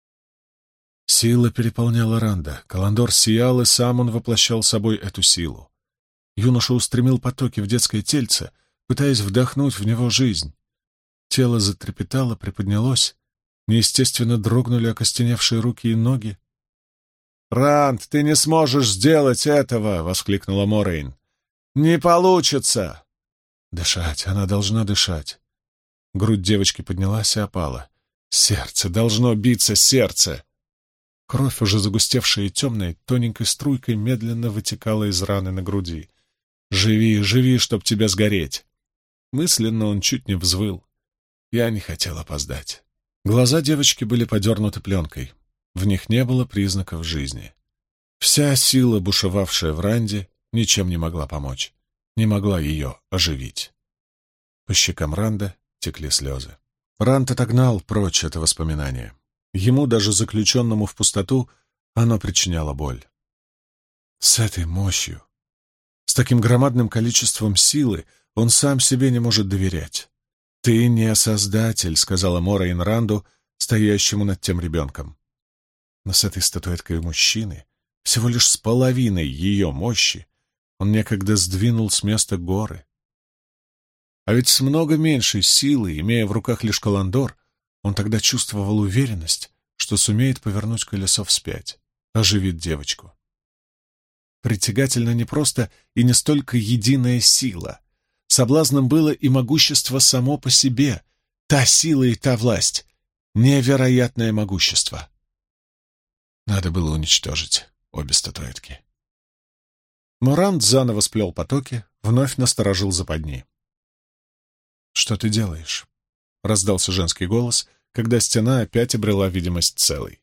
Сила переполняла Ранда. Каландор сиял, и сам он воплощал собой эту силу. Юноша устремил потоки в детское тельце, пытаясь вдохнуть в него жизнь. Тело затрепетало, приподнялось, неестественно дрогнули окостеневшие руки и ноги. «Ранд, ты не сможешь сделать этого!» — воскликнула Морейн. «Не получится!» Дышать, она должна дышать. Грудь девочки поднялась и опала. Сердце, должно биться сердце! Кровь, уже загустевшая и темная, тоненькой струйкой медленно вытекала из раны на груди. «Живи, живи, чтоб тебя сгореть!» Мысленно он чуть не взвыл. Я не хотел опоздать. Глаза девочки были подернуты пленкой. В них не было признаков жизни. Вся сила, бушевавшая в Ранде, ничем не могла помочь, не могла ее оживить. По щекам Ранда текли слезы. Ранд отогнал прочь это воспоминание. Ему, даже заключенному в пустоту, оно причиняло боль. С этой мощью, с таким громадным количеством силы, он сам себе не может доверять. «Ты не создатель», — сказала Морейн Ранду, стоящему над тем ребенком. Но с этой статуэткой мужчины, всего лишь с половиной ее мощи, он некогда сдвинул с места горы. А ведь с много меньшей силой, имея в руках лишь Каландор, он тогда чувствовал уверенность, что сумеет повернуть колесо вспять, оживит девочку. Притягательно не просто и не столько единая сила. Соблазном было и могущество само по себе, та сила и та власть, невероятное могущество. Надо было уничтожить обе статуэтки. Моранд заново сплел потоки, вновь насторожил западни. «Что ты делаешь?» — раздался женский голос, когда стена опять обрела видимость целой.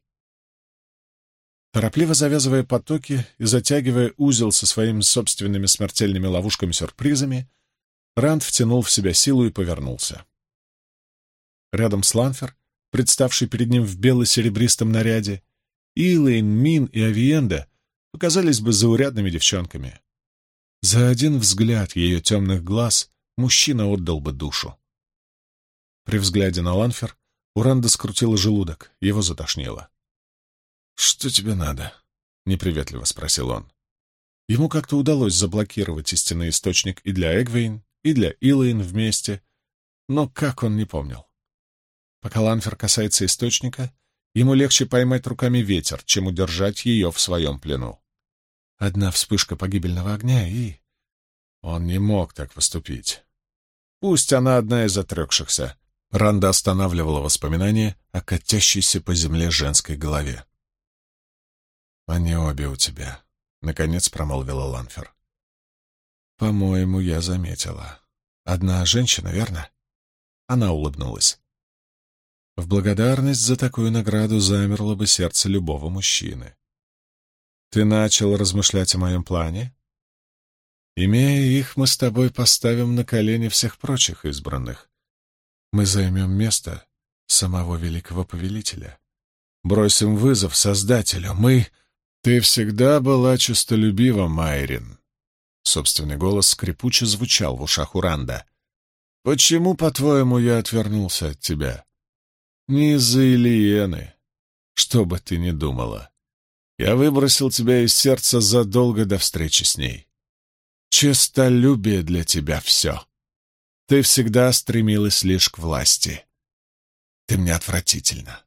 Торопливо завязывая потоки и затягивая узел со своими собственными смертельными ловушками-сюрпризами, Ранд втянул в себя силу и повернулся. Рядом с Ланфер, представший перед ним в бело-серебристом наряде, Илэйн, Мин и Авиенда показались бы заурядными девчонками. За один взгляд ее темных глаз мужчина отдал бы душу. При взгляде на Ланфер у Ранда скрутило желудок, его затошнило. «Что тебе надо?» — неприветливо спросил он. Ему как-то удалось заблокировать истинный источник и для Эгвейн, и для Илэйн вместе, но как он не помнил. Пока Ланфер касается источника, ему легче поймать руками ветер, чем удержать ее в своем плену. Одна вспышка погибельного огня, и... Он не мог так поступить. Пусть она одна из отрекшихся. Ранда останавливала воспоминания о катящейся по земле женской голове. «Они обе у тебя», — наконец промолвила Ланфер. По-моему, я заметила. Одна женщина, верно? Она улыбнулась. В благодарность за такую награду замерло бы сердце любого мужчины. Ты начал размышлять о моем плане? Имея их, мы с тобой поставим на колени всех прочих избранных. Мы займем место самого великого повелителя. Бросим вызов Создателю. Ты всегда была честолюбива, Майрин. Собственный голос скрипуче звучал в ушах Уранда. Почему, по-твоему, я отвернулся от тебя? Не из-за Илиены. Что бы ты ни думала. Я выбросил тебя из сердца задолго до встречи с ней. Честолюбие для тебя все. Ты всегда стремилась лишь к власти. Ты мне отвратительна.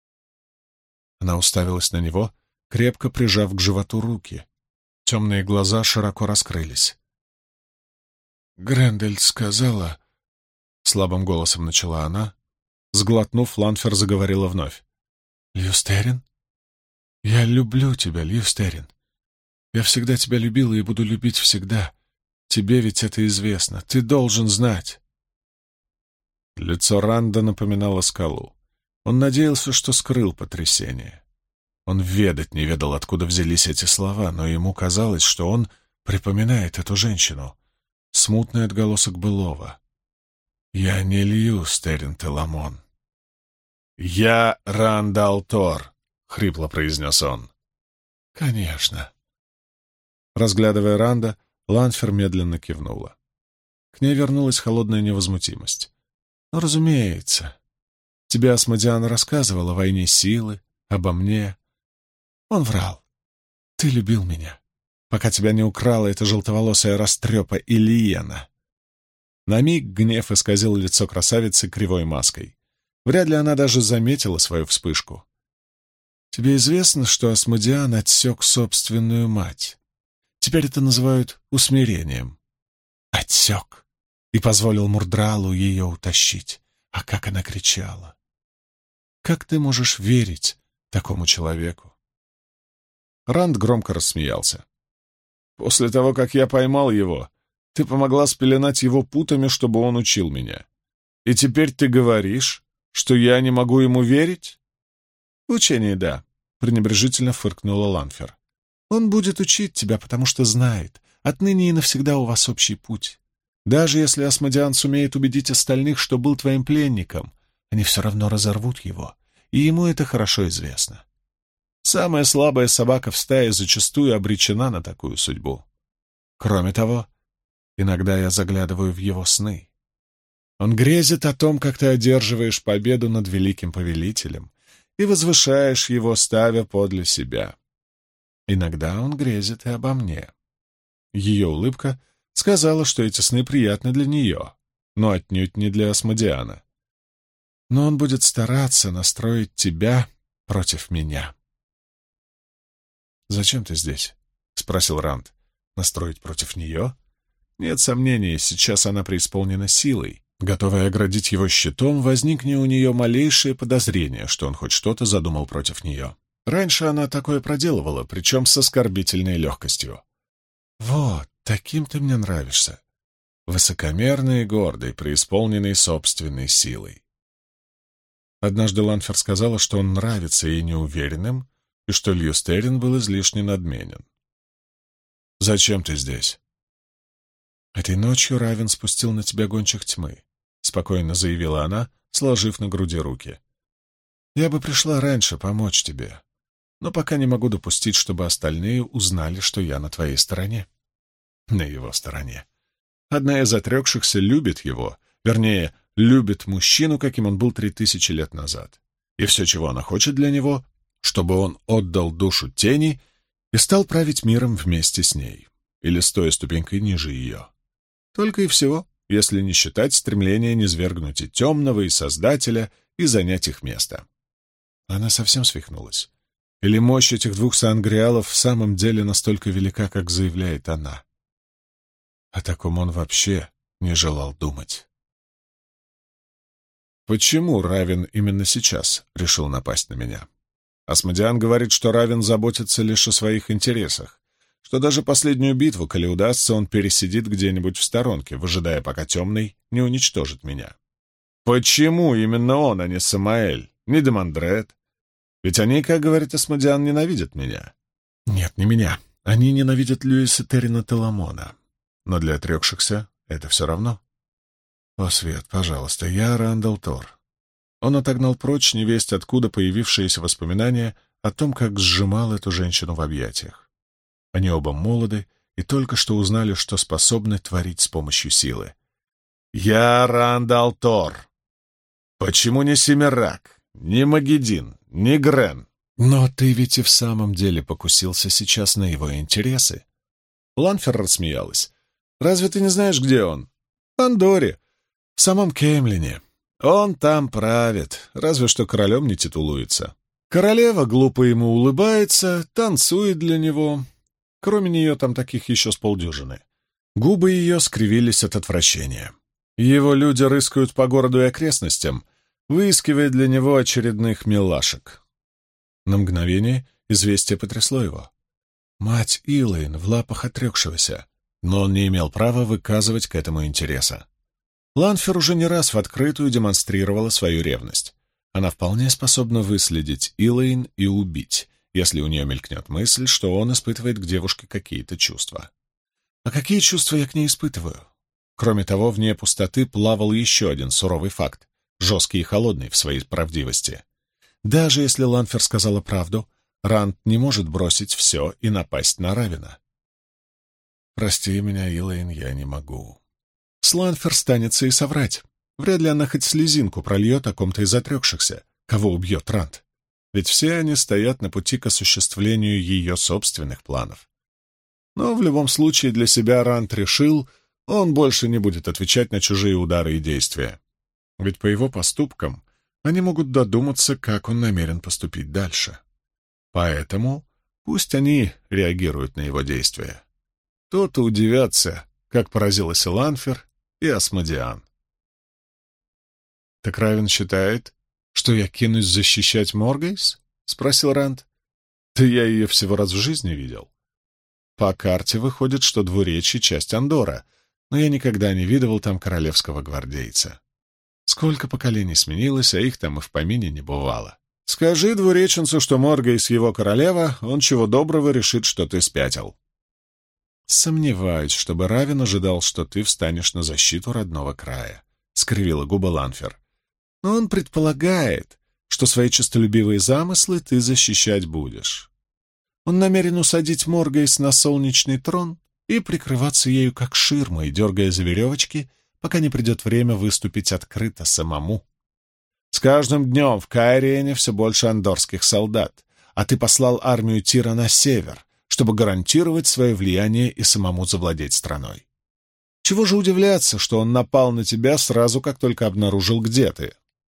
Она уставилась на него, крепко прижав к животу руки. Темные глаза широко раскрылись. «Грендель сказала...» — слабым голосом начала она. Сглотнув, Ланфер заговорила вновь. «Льюстерин? Я люблю тебя, Льюстерин. Я всегда тебя любила и буду любить всегда. Тебе ведь это известно. Ты должен знать». Лицо Ранда напоминало скалу. Он надеялся, что скрыл потрясение. Он ведать не ведал, откуда взялись эти слова, но ему казалось, что он припоминает эту женщину. Смутный отголосок былого. «Я не Льюстерин Теламон». «Я Рандал Тор», — хрипло произнес он. «Конечно». Разглядывая Ранда, Ланфер медленно кивнула. К ней вернулась холодная невозмутимость. «Ну, разумеется. Тебе Асмодиана рассказывал о войне силы, обо мне. Он врал. Ты любил меня, пока тебя не украла эта желтоволосая растрепа Илиена». На миг гнев исказил лицо красавицы кривой маской. Вряд ли она даже заметила свою вспышку. «Тебе известно, что Асмодиан отсек собственную мать? Теперь это называют усмирением». «Отсек!» и позволил Мурдралу ее утащить. А как она кричала! Как ты можешь верить такому человеку?» Ранд громко рассмеялся. «После того, как я поймал его, ты помогла спеленать его путами, чтобы он учил меня. И теперь ты говоришь, что я не могу ему верить?» «В учении, да», — пренебрежительно фыркнула Ланфер. «Он будет учить тебя, потому что знает, отныне и навсегда у вас общий путь. Даже если Асмодиан сумеет убедить остальных, что был твоим пленником, они все равно разорвут его, и ему это хорошо известно. Самая слабая собака в стае зачастую обречена на такую судьбу. Кроме того, иногда я заглядываю в его сны. Он грезит о том, как ты одерживаешь победу над великим повелителем и возвышаешь его, ставя подле себя. Иногда он грезит и обо мне». Ее улыбка сказала, что эти сны приятны для нее, но отнюдь не для Асмодиана. «Но он будет стараться настроить тебя против меня». «Зачем ты здесь?» — спросил Ранд. «Настроить против нее?» Нет сомнений, сейчас она преисполнена силой. Готовая оградить его щитом, возникне у нее малейшее подозрение, что он хоть что-то задумал против нее. Раньше она такое проделывала, причем с оскорбительной легкостью. «Вот, таким ты мне нравишься. Высокомерный и гордый, преисполненный собственной силой». Однажды Ланфер сказала, что он нравится ей неуверенным, и что Льюстерин был излишне надменен. «Зачем ты здесь?» «Этой ночью Равен спустил на тебя гончих тьмы», — спокойно заявила она, сложив на груди руки. «Я бы пришла раньше помочь тебе, но пока не могу допустить, чтобы остальные узнали, что я на твоей стороне». На его стороне. Одна из отрекшихся любит его, вернее, любит мужчину, каким он был 3000 лет назад. И все, чего она хочет для него, чтобы он отдал душу тени и стал править миром вместе с ней, или стоя ступенькой ниже ее. Только и всего, если не считать стремления низвергнуть и темного, и Создателя, и занять их место. Она совсем свихнулась. Или мощь этих двух сангриалов в самом деле настолько велика, как заявляет она? О таком он вообще не желал думать. Почему Равен именно сейчас решил напасть на меня? Асмодиан говорит, что Равен заботится лишь о своих интересах. что даже последнюю битву, коли удастся, он пересидит где-нибудь в сторонке, выжидая, пока Темный не уничтожит меня. Почему именно он, а не Самаэль, не Демандрет? Ведь они, как говорит Асмодиан, ненавидят меня. Нет, не меня. Они ненавидят Льюиса Террина Теламона. Но для отрекшихся это все равно. О, Свет, пожалуйста, я Рандал Тор. Он отогнал прочь невесть откуда появившиеся воспоминания о том, как сжимал эту женщину в объятиях. Они оба молоды и только что узнали, что способны творить с помощью силы. «Я Рандал Тор. Почему не Семирак, не Магеддин, не Грен?» «Но ты ведь и в самом деле покусился сейчас на его интересы». Ланфер рассмеялась. «Разве ты не знаешь, где он?» «В Андоре, в самом Кемлине. Он там правит, разве что королем не титулуется. Королева глупо ему улыбается, танцует для него. Кроме нее там таких еще с полдюжины. Губы ее скривились от отвращения. Его люди рыскают по городу и окрестностям, выискивая для него очередных милашек». На мгновение известие потрясло его. Мать Илэйн в лапах отрекшегося, но он не имел права выказывать к этому интереса. Ланфер уже не раз в открытую демонстрировала свою ревность. Она вполне способна выследить Илэйн и убить, если у нее мелькнет мысль, что он испытывает к девушке какие-то чувства. А какие чувства я к ней испытываю? Кроме того, вне пустоты плавал еще один суровый факт, жесткий и холодный в своей правдивости. Даже если Ланфер сказала правду, Ранд не может бросить все и напасть на Равина. «Прости меня, Илэйн, я не могу». С Ланфер станется и соврать. Вряд ли она хоть слезинку прольет о ком-то из отрекшихся, кого убьет Ранд. Ведь все они стоят на пути к осуществлению ее собственных планов. Но в любом случае для себя Ранд решил, он больше не будет отвечать на чужие удары и действия. Ведь по его поступкам они могут додуматься, как он намерен поступить дальше. Поэтому пусть они реагируют на его действия. То-то удивятся, как поразилась и Ланфер, и Асмодиан. «Так Равен считает, что я кинусь защищать Моргейс?» — спросил Ранд. «Да я ее всего раз в жизни видел. По карте выходит, что Двуречье — часть Андора, но я никогда не видывал там королевского гвардейца. Сколько поколений сменилось, а их там и в помине не бывало. Скажи двуреченцу, что Моргейс его королева, он чего доброго решит, что ты спятил». «Сомневаюсь, чтобы Равен ожидал, что ты встанешь на защиту родного края», — скривила губы Ланфер. «Но он предполагает, что свои честолюбивые замыслы ты защищать будешь. Он намерен усадить Моргейс на солнечный трон и прикрываться ею как ширмой, дергая за веревочки, пока не придет время выступить открыто самому. С каждым днем в Каириэне все больше андорских солдат, а ты послал армию Тира на север, чтобы гарантировать свое влияние и самому завладеть страной. Чего же удивляться, что он напал на тебя сразу, как только обнаружил, где ты?»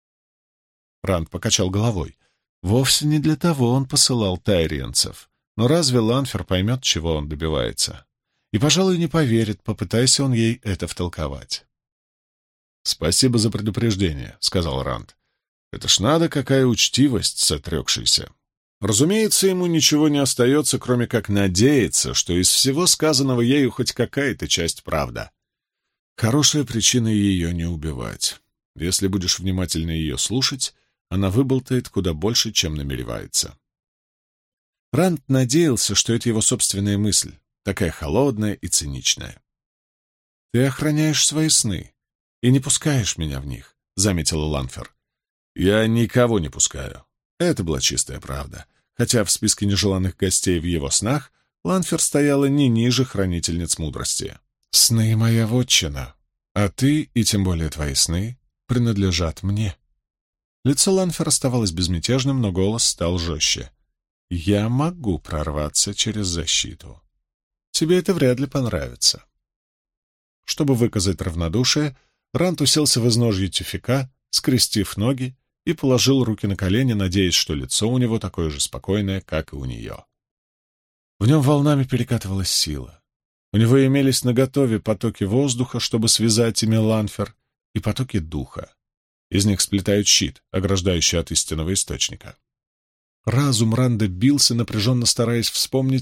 Ранд покачал головой. Вовсе не для того он посылал тайриенцев. Но разве Ланфер поймет, чего он добивается? И, пожалуй, не поверит, попытайся он ей это втолковать. «Спасибо за предупреждение», — сказал Ранд. «Это ж надо, какая учтивость с отрекшейся». Разумеется, ему ничего не остается, кроме как надеяться, что из всего сказанного ею хоть какая-то часть правда. Хорошая причина ее не убивать. Если будешь внимательно ее слушать, она выболтает куда больше, чем намеревается. Ранд надеялся, что это его собственная мысль, такая холодная и циничная. «Ты охраняешь свои сны и не пускаешь меня в них», — заметила Ланфер. «Я никого не пускаю». Это была чистая правда, хотя в списке нежеланных гостей в его снах Ланфер стояла не ниже хранительниц мудрости. «Сны — моя вотчина, а ты, и тем более твои сны, принадлежат мне». Лицо Ланфер оставалось безмятежным, но голос стал жестче. «Я могу прорваться через защиту. Тебе это вряд ли понравится». Чтобы выказать равнодушие, Ранд уселся в изножье тюфяка, скрестив ноги, и положил руки на колени, надеясь, что лицо у него такое же спокойное, как и у нее. В нем волнами перекатывалась сила. У него имелись наготове потоки воздуха, чтобы связать ими Ланфер, и потоки духа. Из них сплетают щит, ограждающий от истинного источника. Разум Ранда бился, напряженно стараясь вспомнить,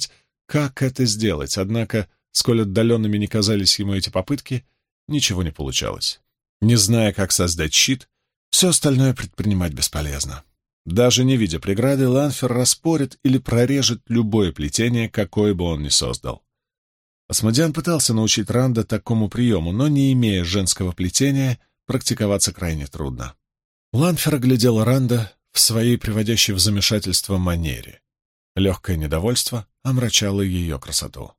как это сделать, однако, сколь отдаленными ни казались ему эти попытки, ничего не получалось. Не зная, как создать щит, все остальное предпринимать бесполезно. Даже не видя преграды, Ланфер распорит или прорежет любое плетение, какое бы он ни создал. Асмодиан пытался научить Ранда такому приему, но, не имея женского плетения, практиковаться крайне трудно. Ланфер оглядел Ранда в своей приводящей в замешательство манере. Легкое недовольство омрачало ее красоту.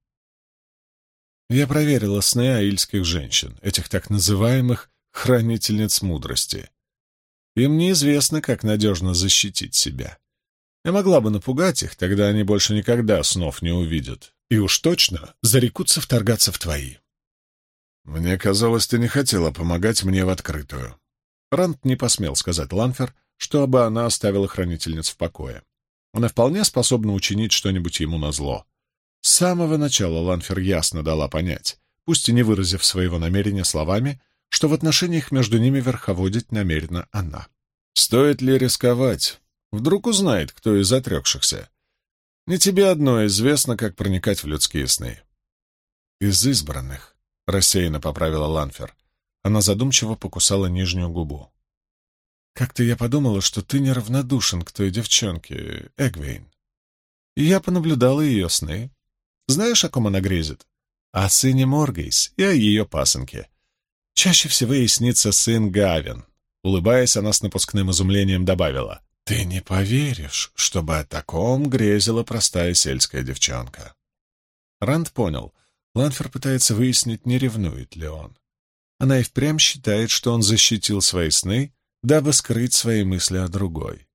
Я проверила сны аильских женщин, этих так называемых хранительниц мудрости. Им неизвестно, как надежно защитить себя. Я могла бы напугать их, тогда они больше никогда снов не увидят. И уж точно зарекутся вторгаться в твои. Мне казалось, ты не хотела помогать мне в открытую. Ранд не посмел сказать Ланфер, чтобы она оставила хранительниц в покое. Она вполне способна учинить что-нибудь ему назло. С самого начала Ланфер ясно дала понять, пусть и не выразив своего намерения словами, что в отношениях между ними верховодит намерена она. Стоит ли рисковать? Вдруг узнает, кто из отрекшихся. Не тебе одно известно, как проникать в людские сны. Из избранных, — рассеянно поправила Ланфер. Она задумчиво покусала нижнюю губу. Как-то я подумала, что ты неравнодушен к той девчонке, Эгвейн. И я понаблюдала ее сны. Знаешь, о ком она грезит? О сыне Моргейс и о ее пасынке. Чаще всего ей снится сын Гавин. Улыбаясь, она с напускным изумлением добавила: «Ты не поверишь, чтобы о таком грезила простая сельская девчонка». Ранд понял. Ланфер пытается выяснить, не ревнует ли он. Она и впрямь считает, что он защитил свои сны, дабы скрыть свои мысли о другой.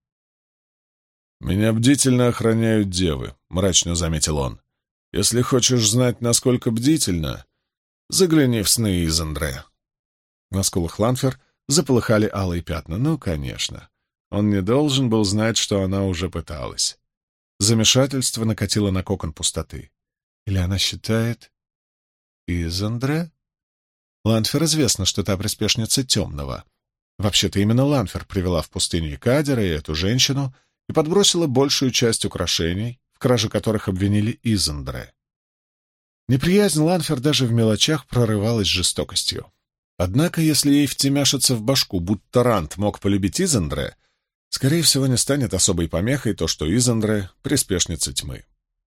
«Меня бдительно охраняют девы», — мрачно заметил он. «Если хочешь знать, насколько бдительно, загляни в сны Изандре». На скулах Ланфер заполыхали алые пятна. Ну, конечно. Он не должен был знать, что она уже пыталась. Замешательство накатило на кокон пустоты. Или она считает... Изандре? Ланфер известно, что та приспешница Темного. Вообще-то именно Ланфер привела в пустыню и Кадера, и эту женщину, и подбросила большую часть украшений, в краже которых обвинили Изандре. Неприязнь Ланфер даже в мелочах прорывалась жестокостью. Однако, если ей втемяшится в башку, будто Ранд мог полюбить Изандре, скорее всего, не станет особой помехой то, что Изандре — приспешница тьмы.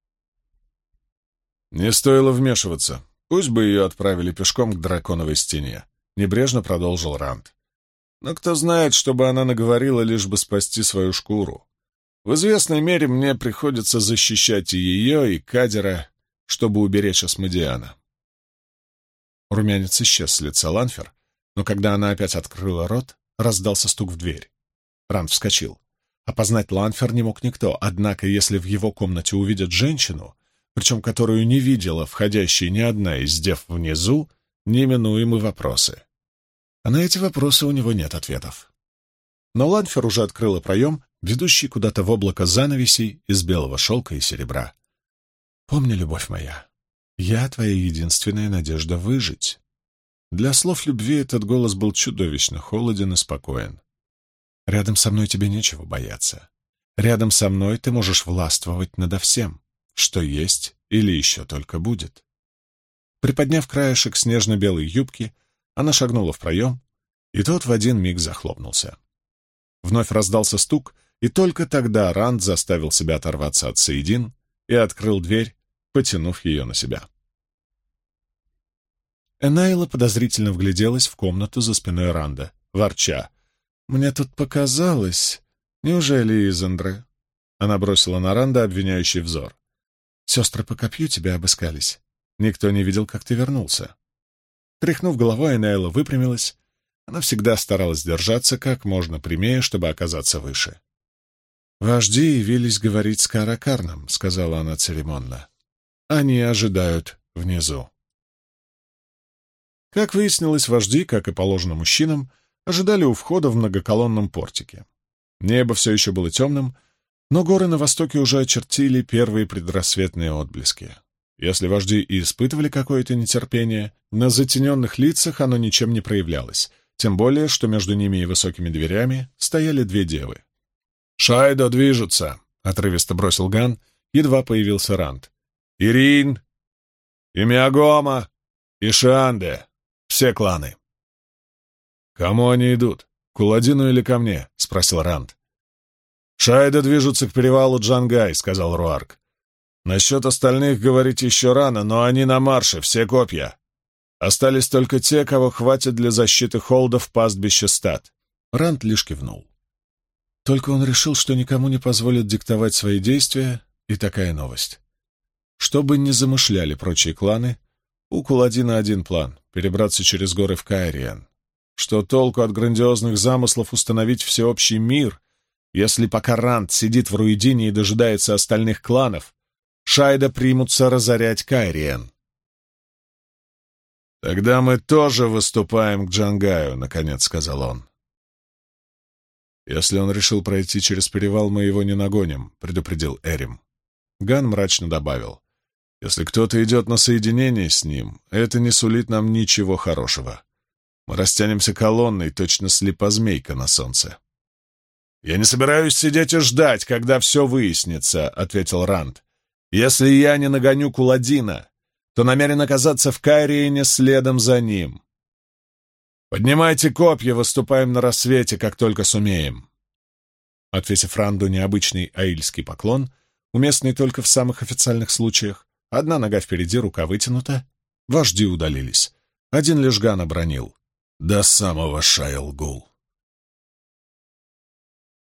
«Не стоило вмешиваться. Пусть бы ее отправили пешком к драконовой стене», — небрежно продолжил Ранд. «Но кто знает, чтобы она наговорила, лишь бы спасти свою шкуру. В известной мере мне приходится защищать и ее, и Кадера, чтобы уберечь Асмодиана». Румянец исчез с лица Ланфер, но когда она опять открыла рот, раздался стук в дверь. Ранд вскочил. Опознать Ланфер не мог никто, однако если в его комнате увидят женщину, причем которую не видела входящая ни одна из дев внизу, неминуемы вопросы. А на эти вопросы у него нет ответов. Но Ланфер уже открыла проем, ведущий куда-то в облако занавесей из белого шелка и серебра. «Помни, любовь моя, я твоя единственная надежда выжить». Для слов любви этот голос был чудовищно холоден и спокоен. «Рядом со мной тебе нечего бояться. Рядом со мной ты можешь властвовать надо всем, что есть или еще только будет». Приподняв краешек снежно-белой юбки, она шагнула в проем, и тот в один миг захлопнулся. Вновь раздался стук, и только тогда Ранд заставил себя оторваться от Саидин и открыл дверь, потянув ее на себя. Энайла подозрительно вгляделась в комнату за спиной Ранда, ворча: «Мне тут показалось. Неужели Изандре?» Она бросила на Ранда обвиняющий взор. «Сестры по копью тебя обыскались. Никто не видел, как ты вернулся». Тряхнув головой, Энайла выпрямилась. Она всегда старалась держаться как можно прямее, чтобы оказаться выше. «Вожди явились говорить с Каракарном», — сказала она церемонно. «Они ожидают внизу». Как выяснилось, вожди, как и положено мужчинам, ожидали у входа в многоколонном портике. Небо все еще было темным, но горы на востоке уже очертили первые предрассветные отблески. Если вожди и испытывали какое-то нетерпение, на затененных лицах оно ничем не проявлялось, тем более, что между ними и высокими дверями стояли две девы. «Шайдо движутся!» — отрывисто бросил Ган, едва появился Ранд. Ирин, и Миагома, и Шианде. Все кланы. «Кому они идут? К Уладину или ко мне?» — спросил Ранд. «Шайда движутся к перевалу Джангай», — сказал Руарк. «Насчет остальных говорить еще рано, но они на марше, все копья. Остались только те, кого хватит для защиты холдов пастбища стад». Ранд лишь кивнул. Только он решил, что никому не позволит диктовать свои действия, и такая новость. Что бы ни замышляли прочие кланы, у Куладина один план — перебраться через горы в Кайриен. Что толку от грандиозных замыслов установить всеобщий мир, если пока Ранд сидит в Руидине и дожидается остальных кланов, Шайда примутся разорять Кайриен? «Тогда мы тоже выступаем к Джангаю», — наконец сказал он. «Если он решил пройти через перевал, мы его не нагоним», — предупредил Эрим. Ган мрачно добавил: «Если кто-то идет на соединение с ним, это не сулит нам ничего хорошего. Мы растянемся колонной, точно слепозмейка на солнце». «Я не собираюсь сидеть и ждать, когда все выяснится», — ответил Ранд. «Если я не нагоню Куладина, то намерен оказаться в Кайриене следом за ним. Поднимайте копья, выступаем на рассвете, как только сумеем». Отвесив Ранду необычный аильский поклон, уместный только в самых официальных случаях, одна нога впереди, рука вытянута, вожди удалились. Один лишь Ган обронил: «До самого Шайл-Гул».